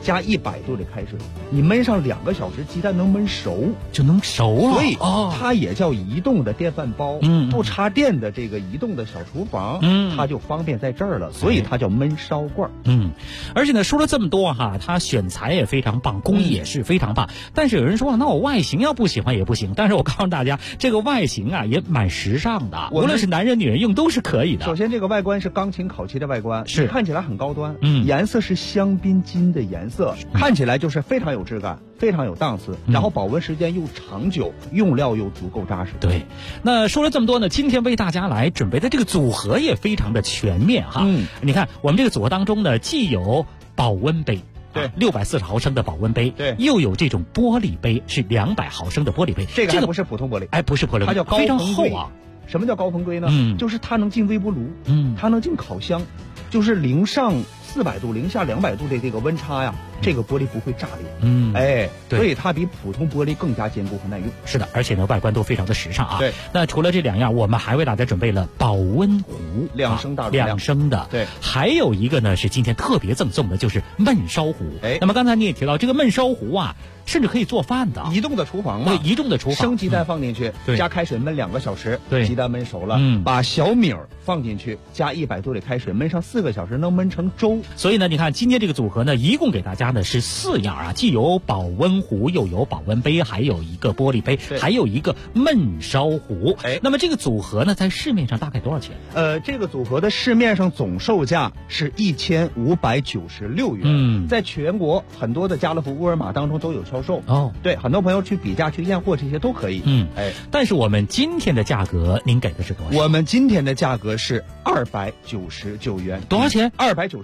加100度的开水，你焖上2个小时，鸡蛋能焖熟， 就能熟啊。 所以它也叫移动的电饭煲，不插电的这个移动的小厨房，它就方便在这儿了，所以它叫焖烧罐。 而且呢，说了这么多哈，它选材也非常棒，工艺也是非常棒。但是有人说，那我外形要不喜欢也不行。但是我告诉大家，这个外形啊也蛮时尚的，无论是男人女人用都是可以的。 首先，这个外观是钢琴烤漆的外观， 是看起来很高端，颜色是香槟金的颜色，看起来就是非常有质感，非常有档次，然后保温时间又长久，用料又足够扎实。 对，那说了这么多呢，今天为大家来准备的这个组合也非常的全面哈。你看我们这个组合当中呢，既有保温杯。 对 ，640毫升的保温杯， 对， 又有这种玻璃杯，是200毫升的玻璃杯。 这个还不是普通玻璃， 不是玻璃， 它叫高非常硼硅厚啊。 什么叫高硼硅呢？就是它能进微波炉，它能进烤箱，就是零上400度、零下200度的这个温差呀，这个玻璃不会炸裂。 对， 所以它比普通玻璃更加坚固和耐用。 是的，而且呢，外观都非常的时尚啊。 对， 那除了这2样，我们还为大家准备了保温壶 ，2升大容量 ，2升的。 对， 还有一个呢是今天特别赠送的，就是焖烧壶。那么刚才你也提到这个焖烧壶啊，甚至可以做饭的， 移动的厨房嘛， 对，移动的厨房， 生鸡蛋放进去，加开水焖2个小时， 对， 鸡蛋焖熟了，把小米放进去，加100度的开水焖上4个小时，能焖成粥。 所以呢，你看今天这个组合呢，一共给大家呢是4样啊，既有保温壶，又有保温杯，还有一个玻璃杯，还有一个焖烧壶。那么这个组合呢，在市面上大概多少钱？ 这个组合的市面上总售价是1596元，在全国很多的家乐福、沃尔玛当中都有销售。对，很多朋友去比价、去验货这些都可以。 但是我们今天的价格，您给的是多少？ 我们今天的价格是299元。 多少钱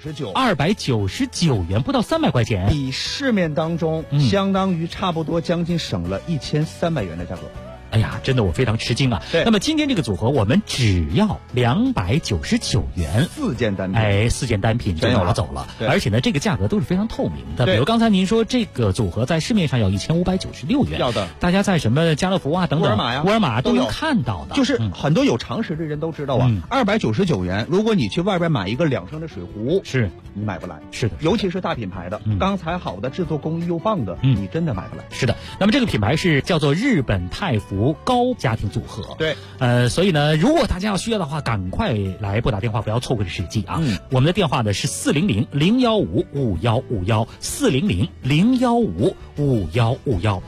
？299 元，不到300块钱， 比市面当中相当于差不多将近省了1300元的价格。 哎呀，真的我非常吃惊啊！那么今天这个组合我们只要299元 ，4件单品 ，4件单品就拿走了。而且呢，这个价格都是非常透明的。比如刚才您说这个组合在市面上要1596元， 要的， 大家在什么家乐福啊等等、沃尔玛都能看到的。 就是很多有常识的人都知道啊，299元，如果你去外边买一个2升的水壶， 是你买不来。 是的， 尤其是大品牌的，钢材好的，制作工艺又棒的，你真的买不来。 是的，那么这个品牌是叫做日本太福高家庭组合。 对， 所以呢，如果大家要需要的话，赶快来拨打电话，不要错过这时机啊！我们的电话呢是400-015-5151，400-015-5151。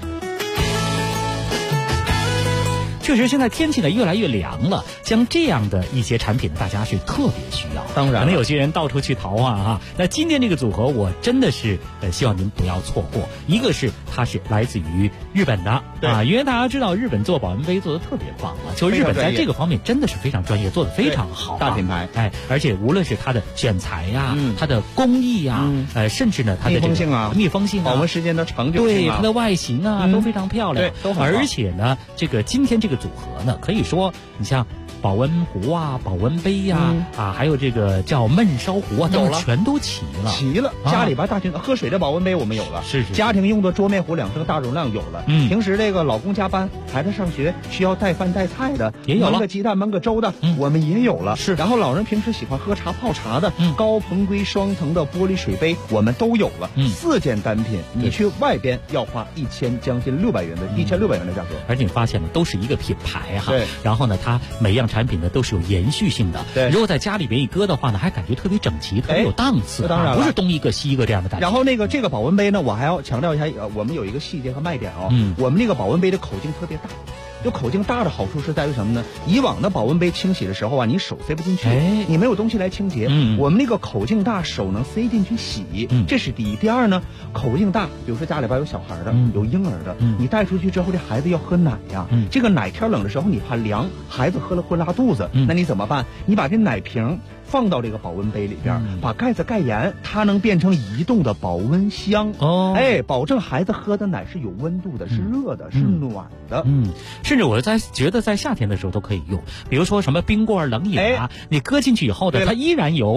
确实，现在天气呢越来越凉了，像这样的一些产品，大家是特别需要。 当然， 可能有些人到处去淘啊。那今天这个组合，我真的是希望您不要错过。一个是它是来自于日本的啊，因为大家知道日本做保温杯做的特别棒了，就日本在这个方面真的是非常专业，做的非常好， 大品牌。 而且无论是它的选材呀，它的工艺呀，甚至呢它的密封性啊， 保温时间的长久性对它的外形啊都非常漂亮， 都很好。 而且呢，今天这个组合呢，可以说你像保温壶啊、保温杯呀还有这个叫焖烧壶啊，都全都齐了。 家里边大群喝水的保温杯我们有了， 是家庭用的桌面壶2升大容量有了。平时这个老公加班，孩子上学需要带饭带菜的， 也有了。 焖个鸡蛋、焖个粥的，我们也有了。 是， 然后老人平时喜欢喝茶泡茶的，高硼硅双层的玻璃水杯我们都有了。4件单品，你去外边要花将近1600元的价格。 而且你发现了，都是一个品牌哈。 对。 然后呢，它每样产品呢都是有延续性的。 对。 如果在家里边一搁的话呢，还感觉特别整齐，特别有档次。 当然不是东一个西一个这样的感觉。 然后这个保温杯呢，我还要强调一下，我们有一个细节和卖点我们那个保温杯的口径特别大。就口径大的好处是在于什么呢？以往的保温杯清洗的时候啊，你手塞不进去，你没有东西来清洁。我们那个口径大，手能塞进去洗，这是第一。第二呢，口径大，比如说家里边有小孩的，有婴儿的，你带出去之后，这孩子要喝奶呀，这个奶天冷的时候你怕凉，孩子喝了会拉肚子，那你怎么办？你把这奶瓶放到这个保温杯里边，把盖子盖严，它能变成移动的保温箱。保证孩子喝的奶是有温度的，是热的，是暖的。 甚至我觉得在夏天的时候都可以用，比如说什么冰棍、冷饮啊，你搁进去以后呢，它依然有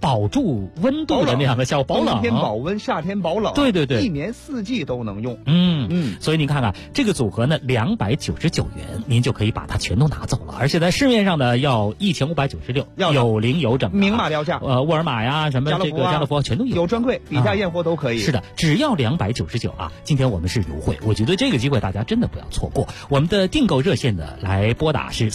保住温度的那样的效果，保冷， 冬天保温，夏天保冷， 对对对， 一年四季都能用。 所以您看看这个组合呢，299元，您就可以把它全都拿走了，而且在市面上呢要1596，有零有整， 明码标价。 沃尔玛呀，什么这个家乐福全都有， 有专柜，比价验货都可以。 是的，只要299啊！今天我们是优惠，我觉得这个机会大家真的不要错过。我们的订购热线的来拨打是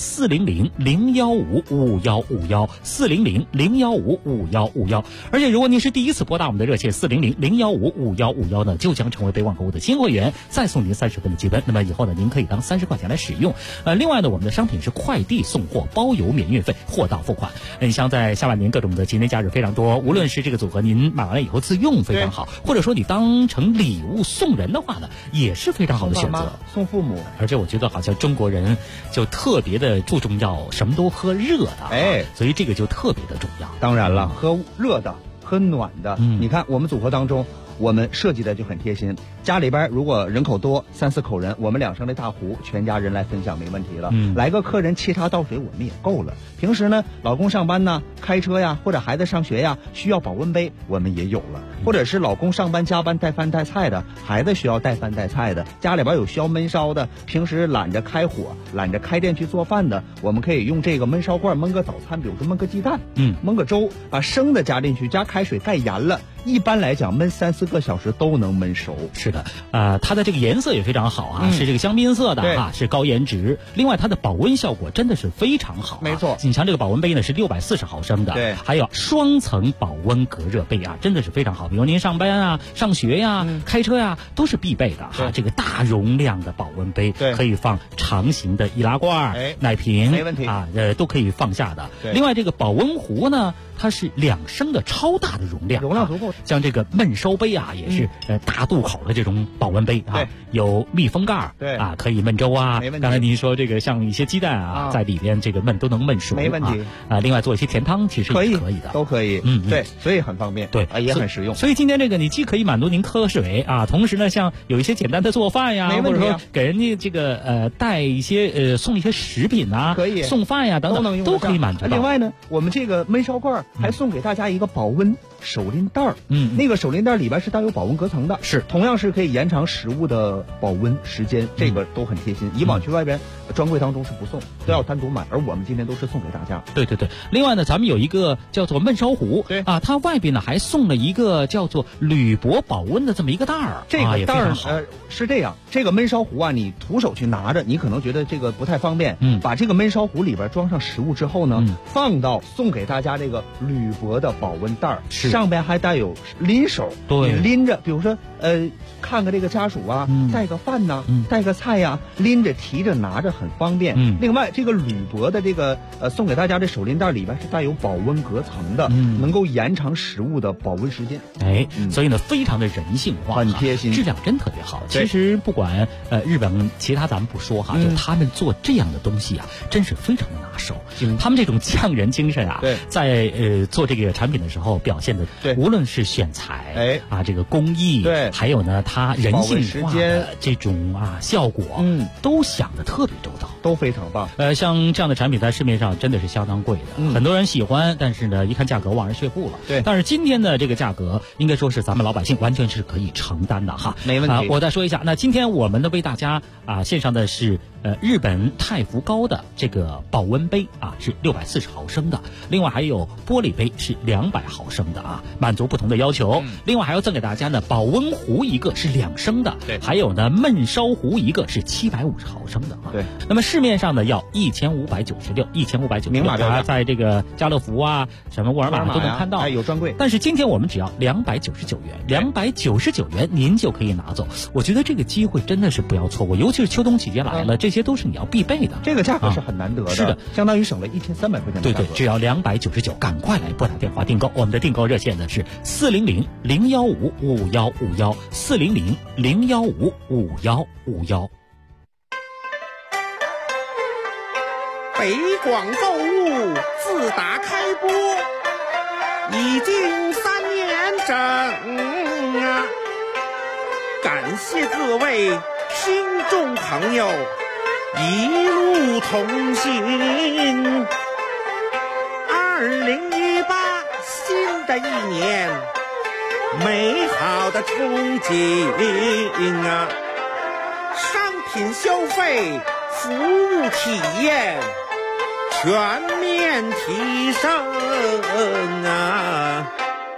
400-015-5151，400-015-5151。而且如果您是第一次拨打我们的热线400-015-5151呢，就将成为北广购物的新会员，再送您30分的积分。那么以后呢，您可以当30块钱来使用。另外呢，我们的商品是快递送货，包邮免运费，货到付款。你像在下半年各种的节日假日非常多，无论是这个组合您买完了以后自用非常好，或者说你当成礼物送人的话呢，也是非常好的选择。 送父母， 而且我觉得好像中国人就特别的注重要什么都喝热的，所以这个就特别的重要。 当然了，喝热的，喝暖的。你看我们组合当中，我们设计的就很贴心。家里边如果人口多，3、4口人，我们2升的大壶，全家人来分享没问题了。来个客人沏茶倒水，我们也够了。平时呢，老公上班呢，开车呀，或者孩子上学呀，需要保温杯，我们也有了。或者是老公上班加班带饭带菜的，孩子需要带饭带菜的，家里边有需要焖烧的，平时懒着开火，懒着开店去做饭的，我们可以用这个焖烧罐焖个早餐，比如说焖个鸡蛋，焖个粥，把生的加进去，加开水盖严了，一般来讲焖3、4个小时都能焖熟。 是的，它的这个颜色也非常好啊，是这个香槟色的啊，是高颜值。另外它的保温效果真的是非常好， 没错。 你像这个保温杯呢是640毫升的， 对， 还有双层保温隔热杯啊，真的是非常好。比如您上班啊、上学呀、开车呀，都是必备的哈。这个大容量的保温杯，可以放长形的易拉罐、奶瓶， 没问题啊，都可以放下的。另外这个保温壶呢，它是2升的超大的容量， 容量足够。 像这个焖烧杯啊，也是大肚口的这种保温杯啊，有密封盖，啊，可以焖粥啊。 没问题。 刚才您说这个像一些鸡蛋啊，在里边这个焖都能焖熟， 没问题啊。另外做一些甜汤其实也可以的， 都可以。对，所以很方便， 对， 也很实用。 所以今天这个你既可以满足您喝水啊，同时呢，像有一些简单的做饭呀，或者说给人家这个带一些送一些食品啊， 可以送饭呀等等，都可以满足到。 另外呢，我们这个焖烧罐还送给大家一个保温手拎袋儿，那个手拎袋里边是带有保温隔层的， 是同样是可以延长食物的保温时间，这个都很贴心。以往去外边专柜当中是不送，都要单独买，而我们今天都是送给大家。 对对对，另外呢，咱们有一个叫做焖烧壶，对啊，它外边呢还送了一个叫做铝箔保温的这么一个袋儿， 这个袋儿是这样，这个焖烧壶啊，你徒手去拿着，你可能觉得这个不太方便，把这个焖烧壶里边装上食物之后呢，放到送给大家这个铝箔的保温袋儿，上边还带有拎手， 对， 你拎着，比如说看个这个家属啊，带个饭呐，带个菜呀，拎着提着拿着很方便。另外这个铝箔的这个送给大家的手拎袋里边是带有保温隔层的，能够延长食物的保温时间。 所以呢非常的人性化， 很贴心， 质量真特别好。其实不管日本其他咱们不说哈，就他们做这样的东西啊，真是非常的拿手。他们这种匠人精神啊，在做这个产品的时候表现的，无论是选材啊，这个工艺，还有呢它人性化的这种效果，都想的特别周到， 都非常棒。 像这样的产品在市面上真的是相当贵的，很多人喜欢，但是呢一看价格望而却步了。 对， 但是今天的这个价格应该说是咱们老百姓完全是可以承担的哈， 没问题。 我再说一下，那今天我们呢为大家献上的是日本太福高的这个保温杯啊，是640毫升的，另外还有玻璃杯是200毫升的啊，满足不同的要求。另外还要赠给大家呢保温壶一个是2升的，还有呢焖烧壶一个是750毫升的啊。 对， 那么市面上呢要1596， 明码标价， 在这个家乐福啊、什么沃尔玛都能看到， 有专柜。 但是今天我们只要299元，299元您就可以拿走。我觉得这个机会真的是不要错过，尤其是秋冬期间来了，这些都是你要必备的。 这个价格是很难得的， 是的， 相当于省了1300块钱的价格。 对，只要299，赶快来拨打电话订购。我们的订购热线呢是400-015-5151，400-015-5151。 北广购物自打开播已经3年整啊，感谢各位听众朋友一路同行。2018新的一年美好的憧憬啊，商品消费服务体验全面提升啊。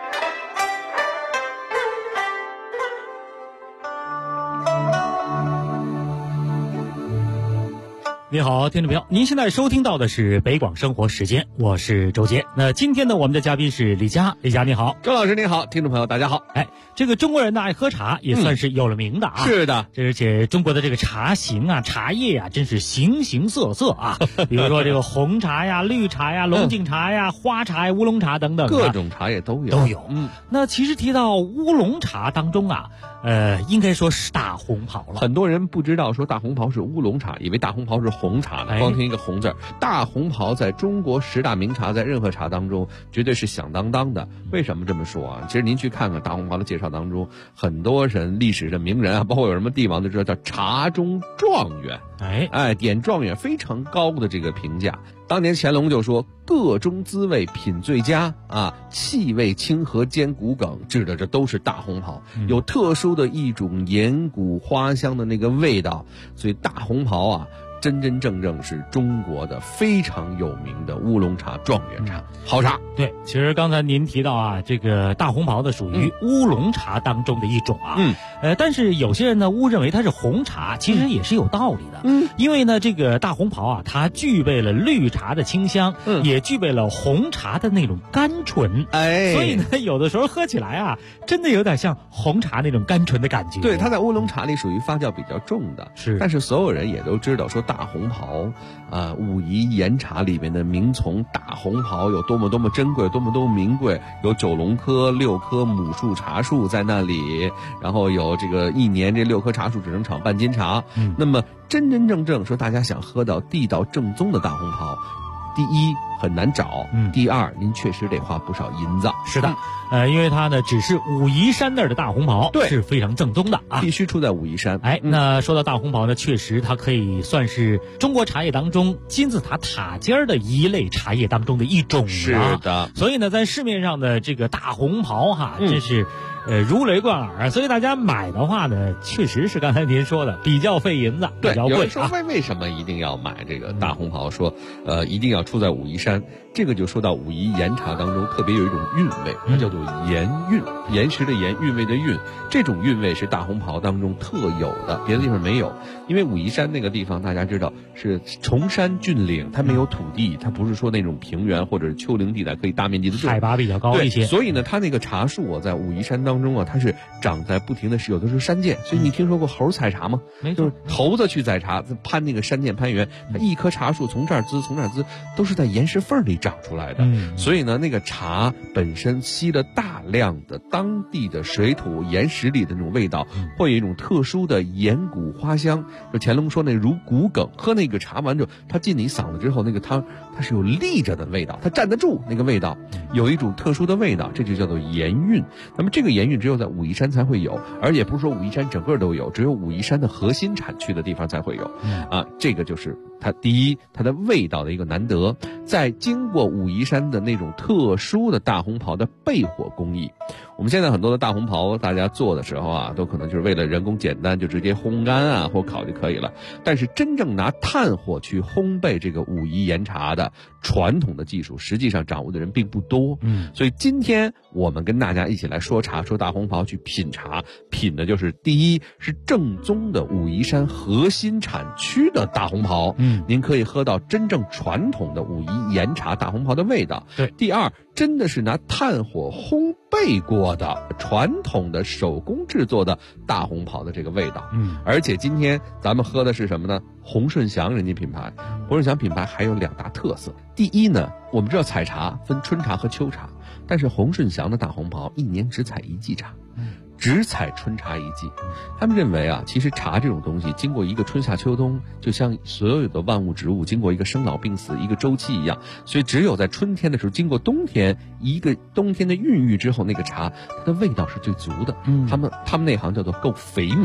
你好，听众朋友，您现在收听到的是北广生活时间，我是周杰。那今天呢，我们的嘉宾是李佳，李佳你好。 周老师你好，听众朋友大家好。 这个中国人呢爱喝茶，也算是有了名的啊。 是的， 而且中国的这个茶型啊、茶叶啊，真是形形色色啊。比如说这个红茶呀、绿茶呀、龙井茶呀、花茶呀、乌龙茶等等， 各种茶叶都有。 那其实提到乌龙茶当中啊，应该说是大红袍了。 很多人不知道说大红袍是乌龙茶，以为大红袍是红茶呢，光听一个红字儿。大红袍在中国10大名茶，在任何茶当中绝对是响当当的。为什么这么说啊？其实您去看看大红袍的介绍当中，很多人历史的名人啊，包括有什么帝王都知道叫茶中状元。点状元非常高的这个评价。当年乾隆就说个中滋味品最佳啊，气味清和兼骨梗，指的这都是大红袍，有特殊的一种岩谷花香的那个味道，所以大红袍啊真真正正是中国的非常有名的乌龙茶、状元茶、好茶。 对，其实刚才您提到啊，这个大红袍的属于乌龙茶当中的一种啊。但是有些人呢误认为它是红茶，其实也是有道理的。因为呢这个大红袍啊，它具备了绿茶的清香，也具备了红茶的那种甘醇。所以呢有的时候喝起来啊，真的有点像红茶那种甘醇的感觉。 对，它在乌龙茶里属于发酵比较重的。 是， 但是所有人也都知道说大红袍啊，武夷岩茶里面的名丛大红袍有多么多么珍贵，多么多么名贵，有9龙科6棵母树茶树在那里，然后有这个一年这6棵茶树只能产半斤茶。那么真真正正说大家想喝到地道正宗的大红袍，第一很难找，第二您确实得花不少银子。 是的，因为它呢只是武夷山那儿的大红袍， 对， 是非常正宗的啊， 必须出在武夷山。 那说到大红袍呢，确实它可以算是中国茶叶当中金字塔塔尖的一类茶叶当中的一种。 是的， 所以呢，在市面上的这个大红袍哈，真是如雷贯耳，所以大家买的话呢，确实是刚才您说的比较费银子，比较贵。 有人说为什么一定要买这个大红袍？说一定要出在武夷山，这个就说到武夷岩茶当中特别有一种韵味，它叫做岩韵，岩石的岩，韵味的韵。这种韵味是大红袍当中特有的，别的地方没有。因为武夷山那个地方大家知道是崇山峻岭，它没有土地，它不是说那种平原或者丘陵地带可以大面积的种， 海拔比较高一些。 所以呢，它那个茶树在武夷山当中啊，它是长在不停的有的是山涧。所以你听说过猴采茶吗？就是猴子去采茶，攀那个山涧攀援，它一棵茶树从这儿滋从这儿滋，都是在岩石缝里长出来的。所以呢，那个茶本身吸了大量的当地的水土岩石里的那种味道，会有一种特殊的岩谷花香。就乾隆说那如骨梗，喝那个茶完之后，它进你嗓子之后，那个汤它是有立着的味道，它站得住那个味道，有一种特殊的味道，这就叫做岩韵。那么这个岩韵只有在武夷山才会有，而也不是说武夷山整个都有，只有武夷山的核心产区的地方才会有。这个就是它第一，它的味道的一个难得，在经过武夷山的那种特殊的大红袍的焙火工艺。我们现在很多的大红袍，大家做的时候啊，都可能就是为了人工简单，就直接烘干啊或烤就可以了。但是真正拿炭火去烘焙这个武夷岩茶的传统的技术，实际上掌握的人并不多。所以今天我们跟大家一起来说茶，说大红袍，去品茶，品的就是第一是正宗的武夷山核心产区的大红袍。您可以喝到真正传统的武夷岩茶大红袍的味道。 对， 第二真的是拿炭火烘焙过的传统的手工制作的大红袍的这个味道。而且今天咱们喝的是什么呢？洪顺祥人家品牌。洪顺祥品牌还有2大特色。第一呢，我们知道采茶分春茶和秋茶，但是洪顺祥的大红袍一年只采1季茶，只采春茶1季。他们认为啊，其实茶这种东西经过一个春夏秋冬，就像所有的万物植物经过一个生老病死一个周期一样，所以只有在春天的时候，经过冬天一个冬天的孕育之后，那个茶它的味道是最足的。他们内行叫做够肥美。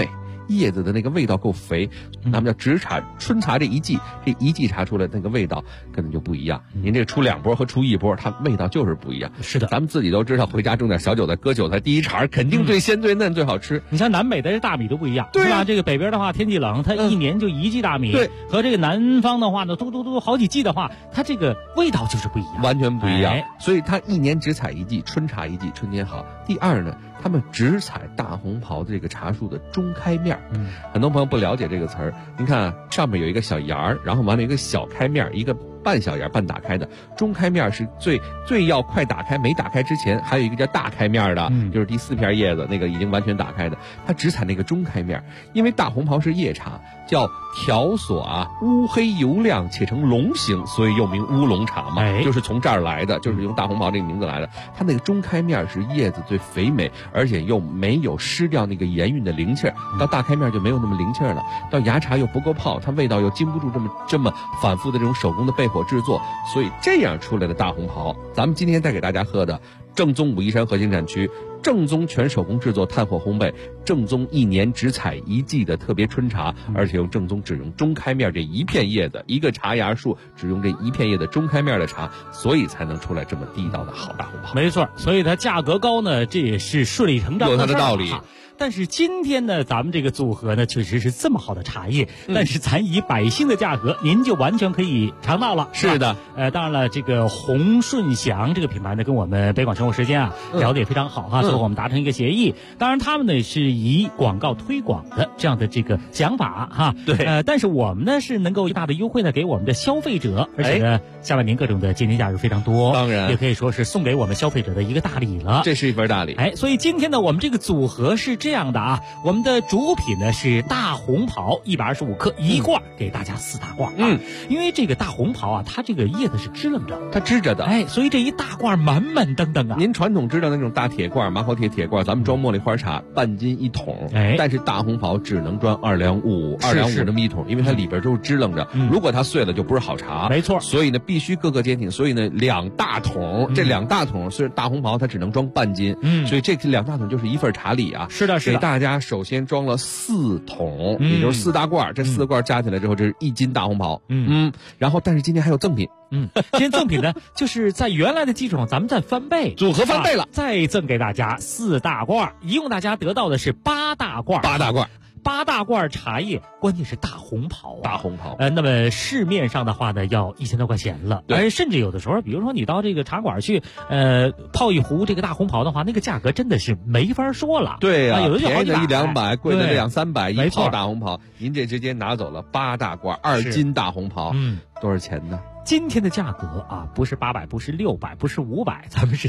叶子的那个味道够肥。咱们叫直茶、春茶这一季茶出来那个味道根本就不一样。您这出2波和出1波，它味道就是不一样。 是的， 咱们自己都知道，回家种点小韭菜，割韭菜第一茬肯定最鲜最嫩最好吃。 你像南北的这大米都不一样， 对吧？这个北边的话天气冷，它一年就1季大米， 对， 和这个南方的话呢，都好几季的话，它这个味道就是不一样， 完全不一样。所以它一年只采1季，春茶1季，春天好。第二呢，他们只采大红袍的这个茶树的中开面。很多朋友不了解这个词儿，您看上面有一个小芽儿，然后完了一个小开面，一个半小芽半打开的。中开面是最要快打开，没打开之前还有一个叫大开面的，就是第4片叶子那个已经完全打开的，它只采那个中开面。因为大红袍是叶茶，叫条索乌黑油亮且呈龙形，所以又名乌龙茶嘛，就是从这儿来的，就是用大红袍这个名字来的。它那个中开面是叶子最肥美，而且又没有失掉那个盐韵的灵气儿，到大开面就没有那么灵气儿了。到芽茶又不够泡，它味道又经不住这么反复的这种手工的焙火制作，所以这样出来的大红袍，咱们今天带给大家喝的正宗武夷山核心产区，正宗全手工制作炭火烘焙，正宗1年只采1季的特别春茶，而且用正宗只用中开面这一片叶子，一个茶芽树只用这一片叶子中开面的茶，所以才能出来这么地道的好大红袍。 没错，所以它价格高呢，这也是顺理成章的， 有它的道理。 但是今天呢，咱们这个组合呢，确实是这么好的茶叶，但是咱以百姓的价格，您就完全可以尝到了。 是的， 当然了，这个鸿顺祥这个品牌呢，跟我们北广生活时间聊得也非常好最后我们达成一个协议。当然，他们呢是以广告推广的这样的这个想法对， 但是我们呢是能够大的优惠呢给我们的消费者，而且呢，下半年各种的节年假日非常多， 当然也可以说是送给我们消费者的一个大礼了。 这是一份大礼。 所以今天呢，我们这个组合是这样的我们的主品呢是大红袍125克一罐，给大家4大罐因为这个大红袍它这个叶子是支棱着， 它支着的， 所以这一大罐满满登登您传统知道那种大铁罐，马口铁罐，咱们装茉莉花茶半斤1桶，但是大红袍只能装2两5这么1桶，因为它里边都是支棱着，如果它碎了就不是好茶。 没错， 所以呢必须各个坚挺，所以呢2大桶，这2大桶虽然大红袍它只能装半斤，所以这2大桶就是一份茶礼是的， 给大家首先装了4桶，也就是4大罐，这4罐加起来之后，这是1斤大红袍。然后但是今天还有赠品。 今天赠品呢，就是在原来的基础上，咱们再翻倍， 组合翻倍了， 再赠给大家4大罐，一共大家得到的是8大罐。8大罐茶叶，关键是大红袍大红袍。 那么市面上的话呢，要1000多块钱了。而甚至有的时候，比如说你到这个茶馆去，泡一壶这个大红袍的话，那个价格真的是没法说了。 对有的就好几百 100-200，贵的200-300一泡大红袍。您这直接拿走了8大罐2斤大红袍，多少钱呢？ 今天的价格不是800，不是600，不是500，咱们是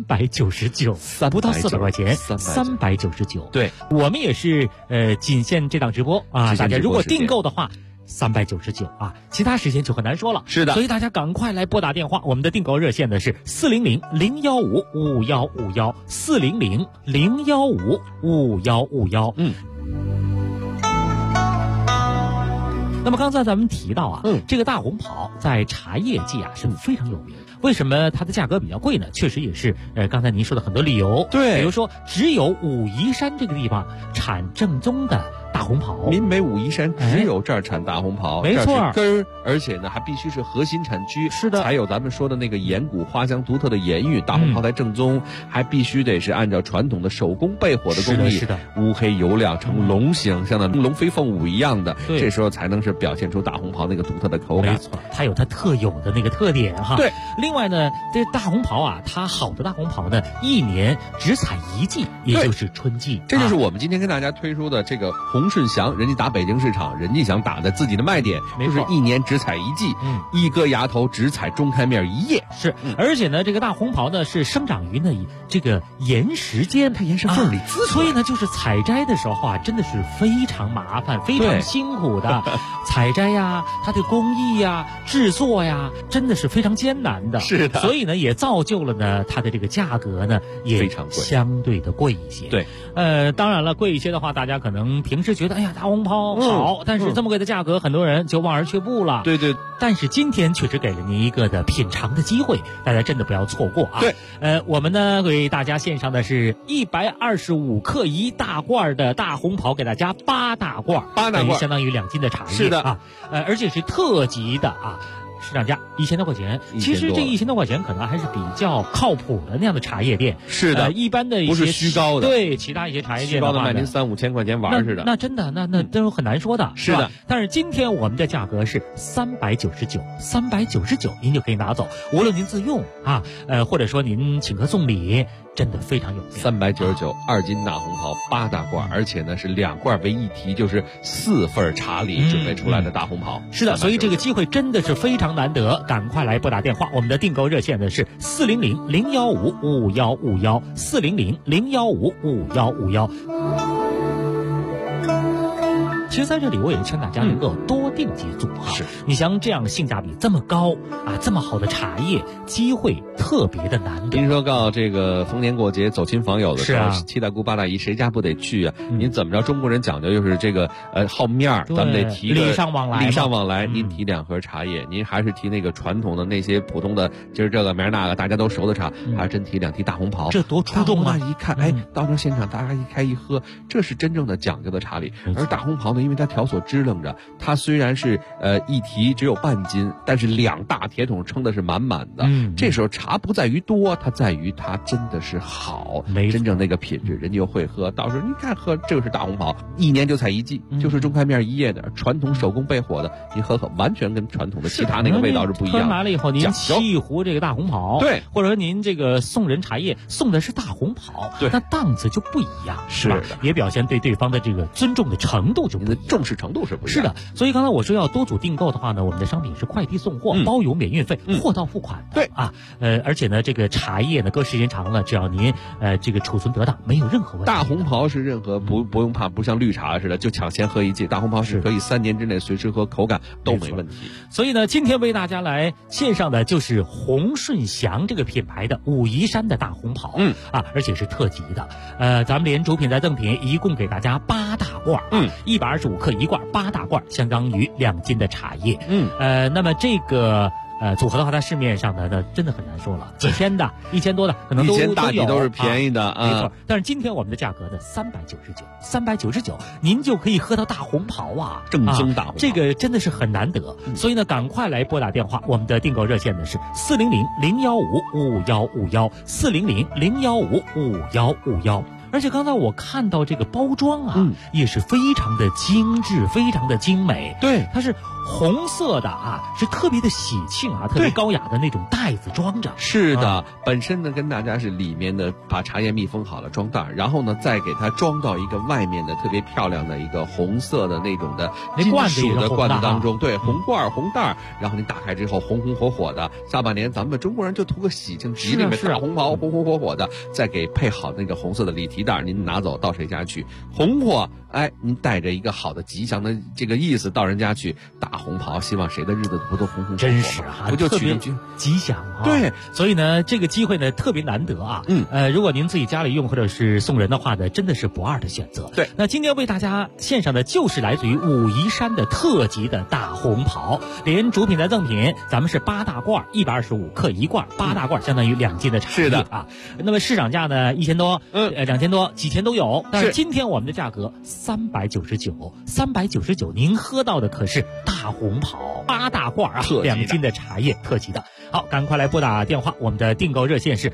399，不到400块钱，399。 对， 我们也是仅限这档直播大家如果订购的话，399其他时间就很难说了。 是的， 所以大家赶快来拨打电话，我们的订购热线呢是400-015-5151，400-015-5151。那么刚才咱们提到这个大红袍在茶叶界是非常有名。为什么它的价格比较贵呢？确实也是刚才您说的很多理由。 对， 比如说只有武夷山这个地方产正宗的大红袍， 闽北武夷山只有这儿产大红袍， 没错， 根儿，而且呢还必须是核心产区， 是的， 才有咱们说的那个岩谷花香独特的盐韵，大红袍才正宗，还必须得是按照传统的手工焙火的工艺， 是的， 乌黑油亮呈龙形，像那龙飞凤舞一样的，这时候才能是表现出大红袍那个独特的口感。 没错，它有它特有的那个特点对， 另外呢，这大红袍它好的大红袍呢，1年只采1季，也就是春季。 这就是我们今天跟大家推出的这个鸿顺祥，人家打北京市场，人家想打在自己的卖点，就是1年只采1季，一割芽头只采中开面1叶。 是，而且呢，这个大红袍呢是生长于呢这个岩石间， 它岩石缝里滋所以呢，就是采摘的时候真的是非常麻烦，非常辛苦的采摘它的工艺制作真的是非常艰难的。 是的， 所以呢，也造就了呢它的这个价格呢也非常贵， 相对的贵一些。 对， 当然了，贵一些的话，大家可能平时是觉得哎呀大红袍好，但是这么贵的价格，很多人就望而却步了。 对对。 但是今天确实给了您一个的品尝的机会，大家真的不要错过啊！ 对， 我们呢为大家献上的是125克1大罐的大红袍，给大家8大罐，相当于2斤的茶叶。 是的啊，而且是特级的啊。市场价1000多块钱，其实这1000多块钱可能还是比较靠谱的那样的茶叶店。 是的， 一般的一些不是虚高的， 对其他一些茶叶店虚高的卖您3、5千块钱玩似的， 那真的那都很难说的， 是的。 但是今天我们的价格是399，399您就可以拿走，无论您自用啊，或者说您请客送礼。真的非常有面 ，399，2斤大红袍8大罐，而且呢是2罐为一提，就是4份茶礼准备出来的大红袍。 是的，所以这个机会真的是非常难得，赶快来拨打电话，我们的订购热线呢是400-015-5151，400-015-5151。其实在这里我也劝大家能够多订几组哈。 是， 你像这样性价比这么高啊，这么好的茶叶，机会特别的难得。 您说到这个逢年过节走亲访友的时候，七大姑八大姨谁家不得去啊？您怎么着？中国人讲究就是这个好面儿，咱们得提个礼尚往来。 礼尚往来，您提2盒茶叶，您还是提那个传统的那些普通的，今儿这个明儿那个大家都熟的茶，还是真提2提大红袍。 这多出众啊！ 一看，哎，到那现场大家一开一喝，这是真正的讲究的茶礼。而大红袍呢，因为它条索支棱着，它虽然是一提只有半斤，但是2大铁桶撑的是满满的。这时候茶不在于多，它在于它真的是好，真正那个品质，人家又会喝。到时候你看喝这个是大红袍，1年就采1季，就是中开面1叶的传统手工焙火的，你喝完全跟传统的其他那个味道是不一样的。 喝完了以后，您沏一壶这个大红袍， 对， 或者说您这个送人茶叶送的是大红袍， 对， 那档次就不一样，是吧？也表现对对方的这个尊重的程度就不一样， 重视程度是不一样。 是的，所以刚才我说要多组订购的话呢，我们的商品是快递送货，包邮免运费，货到付款的。 对啊，而且呢，这个茶叶呢，搁时间长了，只要您这个储存得当，没有任何问题。 大红袍是任何不用怕，不像绿茶似的就抢先喝1季，大红袍是可以3年之内随时喝，口感都没问题。 所以呢，今天为大家来献上的就是洪顺祥这个品牌的武夷山的大红袍，而且是特级的。咱们连主品带赠品一共给大家8大罐，125克1罐，8大罐，相当于2斤的茶叶。那么这个组合的话，在市面上呢，那真的很难说了，几千的、1000多的，可能都有， 大抵都是便宜的啊，没错。但是今天我们的价格呢，399，您就可以喝到大红袍啊， 正宗大红袍， 这个真的是很难得。所以呢，赶快来拨打电话，我们的订购热线呢是400-015-5151，400-015-5151。而且刚才我看到这个包装啊，也是非常的精致，非常的精美。 对， 它是红色的啊，是特别的喜庆啊，特别高雅的那种袋子装着。 是的，本身呢跟大家是里面的把茶叶密封好了装袋，然后呢再给它装到一个外面的特别漂亮的一个红色的那种的金属的罐子当中。对，红罐红袋，然后你打开之后红红火火的。下半年咱们中国人就图个喜庆吉利，大红袍红红火火的，再给配好那个红色的礼提袋，您拿走到谁家去，红火，哎，您带着一个好的吉祥的这个意思到人家去，大红袍，希望谁的日子不都红红火火？ 真是啊， 不就特别吉祥啊？ 对， 所以呢，这个机会呢特别难得啊。如果您自己家里用或者是送人的话呢，真的是不二的选择。 对， 那今天为大家献上的就是来自于武夷山的特级的大红袍，连主品带赠品，咱们是8大罐，125克1罐，8大罐相当于2斤的茶叶。 是的啊，那么市场价呢1000多，2000多，几千都有。但是今天我们的价格399，您喝到的可是大红袍8大罐啊，2斤的茶叶，特级的。好，赶快来拨打电话，我们的订购热线是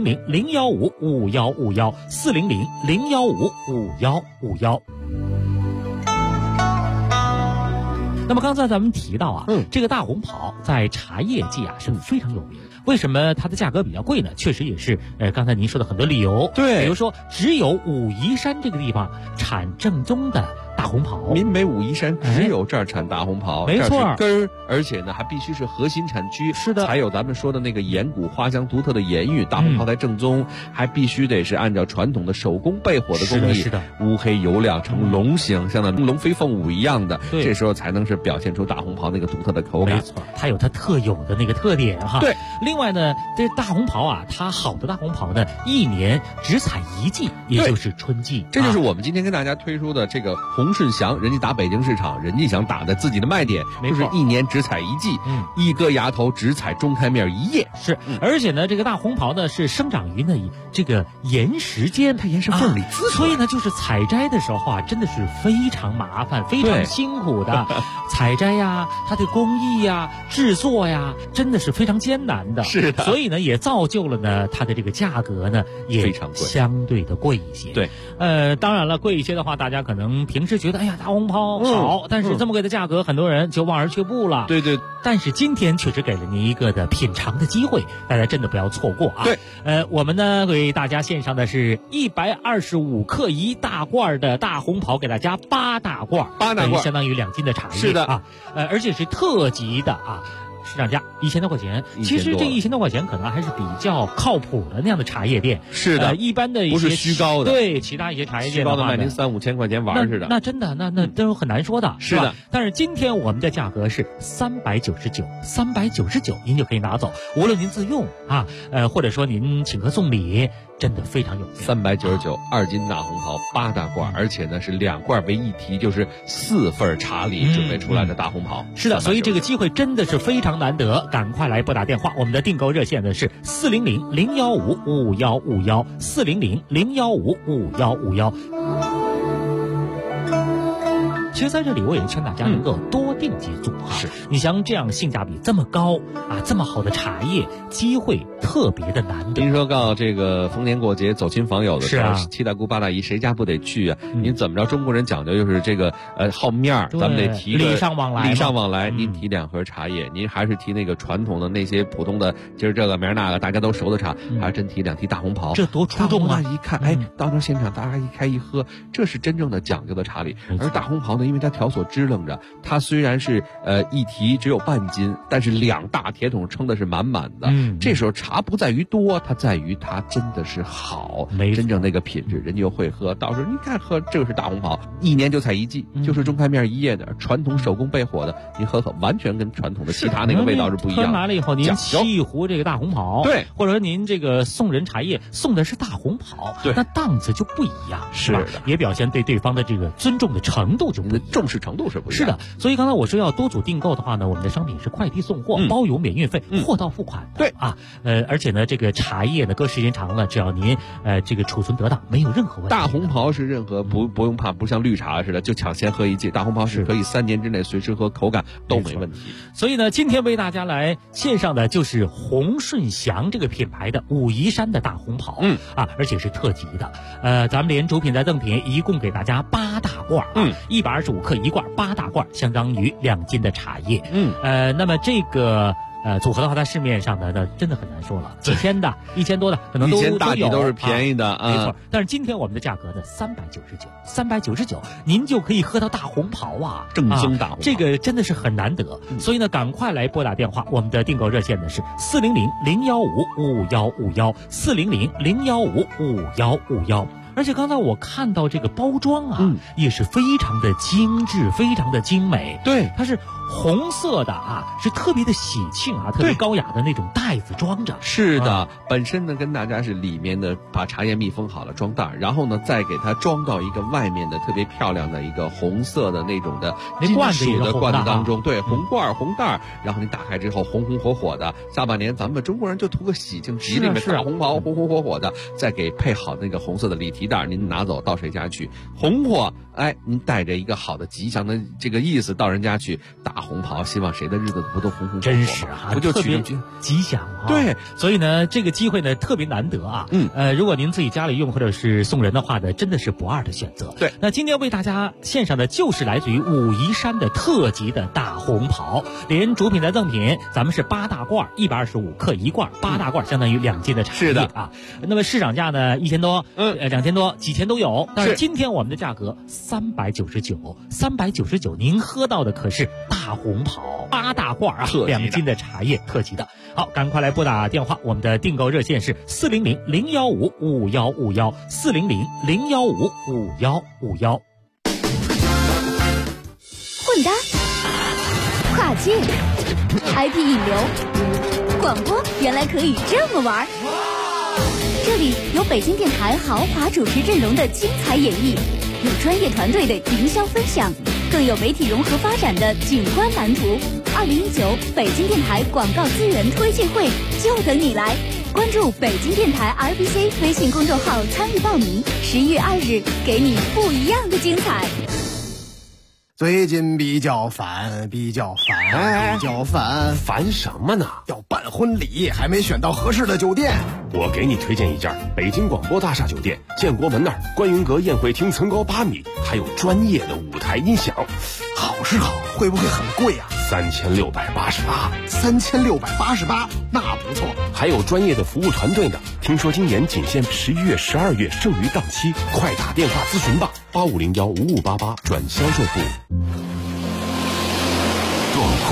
400-015-5151，400-015-5151。那么刚才咱们提到啊，这个大红袍在茶叶界啊是非常有名。为什么它的价格比较贵呢？确实也是刚才您说的很多理由。 对， 比如说只有武夷山这个地方产正宗的大红袍， 闽北武夷山只有这儿产大红袍， 没错， 根儿，而且呢还必须是核心产区， 是的， 才有咱们说的那个岩谷花香独特的岩域，大红袍才正宗，还必须得是按照传统的手工焙火的工艺， 是的， 乌黑油亮成龙形，像那龙飞凤舞一样的， 这时候才能是表现出大红袍那个独特的口感。 没错，它有它特有的那个特点哈。 对， 另外呢，这大红袍啊，它好的大红袍呢，1年只采1季，也就是春季。 这就是我们今天跟大家推出的这个洪鸿顺祥，人家打北京市场，人家想打的自己的卖点，就是一年只采一季，一割芽头只采中开面一叶。 是，而且呢，这个大红袍呢是生长于呢这个岩石间， 它岩石缝里滋所以呢，就是采摘的时候啊，真的是非常麻烦、非常辛苦的采摘呀，它的工艺呀、制作呀，真的是非常艰难的。 是的， 所以呢，也造就了呢它的这个价格呢也非常贵， 相对的贵一些。 对， 当然了，贵一些的话，大家可能平时觉得哎呀大红袍好，但是这么贵的价格，很多人就望而却步了。 对对， 但是今天确实给了您一个的品尝的机会，大家真的不要错过啊。 对， 我们呢为大家献上的是125克一大罐的大红袍，给大家8大罐，相当于2斤的茶叶。 是的啊，而且是特级的啊。市场价1000多块钱，其实这1000多块钱可能还是比较靠谱的那样的茶叶店。 是的， 一般的一些不是虚高的， 对其他一些茶叶店虚高的卖您3、5千块钱玩似的， 那真的那都很难说的， 是的。 但是今天我们的价格是399，您就可以拿走，无论您自用啊，或者说您请客送礼。真的非常有 399 2斤大红袍8大罐，而且呢是2罐为一提，就是4份茶礼准备出来的大红袍。 是的，所以这个机会真的是非常难得，赶快来拨打电话，我们的订购热线呢是400-015-5151，400-015-5151。其实在这里我也劝大家能够多订几组哈。 是， 你像这样性价比这么高啊，这么好的茶叶，机会特别的难得。 您说到这个逢年过节走亲访友的时候，七大姑八大姨谁家不得去啊？您怎么着？中国人讲究就是这个好面儿，咱们得提礼尚往来。 礼尚往来，您提2盒茶叶，您还是提那个传统的那些普通的，今儿这个明儿那个大家都熟的茶，还是真提2提大红袍， 这多出众啊！ 一看，哎，到那现场大家一开一喝，这是真正的讲究的茶礼。而大红袍呢，因为它条索支棱着，它虽然是一提只有半斤，但是2大铁桶撑的是满满的。这时候茶不在于多，它在于它真的是好，真正那个品质，人家又会喝。到时候你看喝这个是大红袍，一年就采一季，就是中开面一叶的传统手工焙火的，您喝完全跟传统的其他那个味道是不一样的。 喝完了以后，您沏一壶这个大红袍， 对， 或者说您这个送人茶叶送的是大红袍， 对， 那档次就不一样， 是的， 也表现对对方的这个尊重的程度就不一样， 重视程度是不一样。 是的，所以刚才我说要多组订购的话呢，我们的商品是快递送货，包邮免运费，货到付款的。 对啊，而且呢，这个茶叶呢，搁时间长了，只要您这个储存得当，没有任何问题。 大红袍是任何不用怕，不像绿茶似的就抢先喝一季，大红袍是可以3年之内随时喝，口感都没问题。 所以呢，今天为大家来献上的就是鸿顺祥这个品牌的武夷山的大红袍，而且是特级的。咱们连主品带赠品一共给大家8大罐，125克一罐，8大罐，相当于2斤的茶叶。那么这个组合的话，在市面上呢，那真的很难说了，几千的、1000多的，可能都有， 大体都是便宜的啊，没错。但是今天我们的价格呢，399，您就可以喝到大红袍啊， 正宗大红袍， 这个真的是很难得。所以呢，赶快来拨打电话，我们的订购热线呢是400-015-5151，400-015-5151。而且刚才我看到这个包装啊，也是非常的精致，非常的精美。 对， 它是红色的啊，是特别的喜庆啊，特别高雅的那种袋子装着。 是的，本身呢跟大家是里面的把茶叶密封好了装袋，然后呢再给它装到一个外面的特别漂亮的一个红色的那种的金属的罐子当中。对，红罐红袋，然后你打开之后红红火火的。下半年咱们中国人就图个喜庆吉利，大红袍红红火火的，再给配好那个红色的礼提袋，您拿走到谁家去红火，哎，您带着一个好的吉祥的这个意思到人家去，大红袍，希望谁的日子不都红红火火？ 真是啊， 不就特别吉祥啊？ 对， 所以呢，这个机会呢特别难得啊。如果您自己家里用或者是送人的话呢，真的是不二的选择。 对， 那今天为大家献上的就是来自于武夷山的特级的大红袍，连主品带赠品，咱们是8大罐，125克一罐，8大罐相当于2斤的茶叶。 是的啊。那么市场价呢1000多，2000多，几千都有。但是今天我们的价格399，您喝到的可是大红袍8大罐啊，2斤的茶叶，特级的。好，赶快来拨打电话，我们的订购热线是400-015-5151，400-015-5151。 混搭、跨界、IP 引流，广播原来可以这么玩。这里有北京电台豪华主持阵容的精彩演绎， 有专业团队的营销分享，更有媒体融合发展的景观蓝图。2019北京电台广告资源推介会就等你来，关注北京电台 RBC 微信公众号参与报名。11月2日，给你不一样的精彩。 最近比较烦， 烦什么呢？ 要办婚礼，还没选到合适的酒店。 我给你推荐一家北京广播大厦酒店，建国门那儿观云阁宴会厅层高8米，还有专业的舞台音响。 好是好，会不会很贵啊 ？3688， 那不错。 还有专业的服务团队呢。听说今年仅限11月、12月，剩余档期，快打电话咨询吧，85015588转销售部。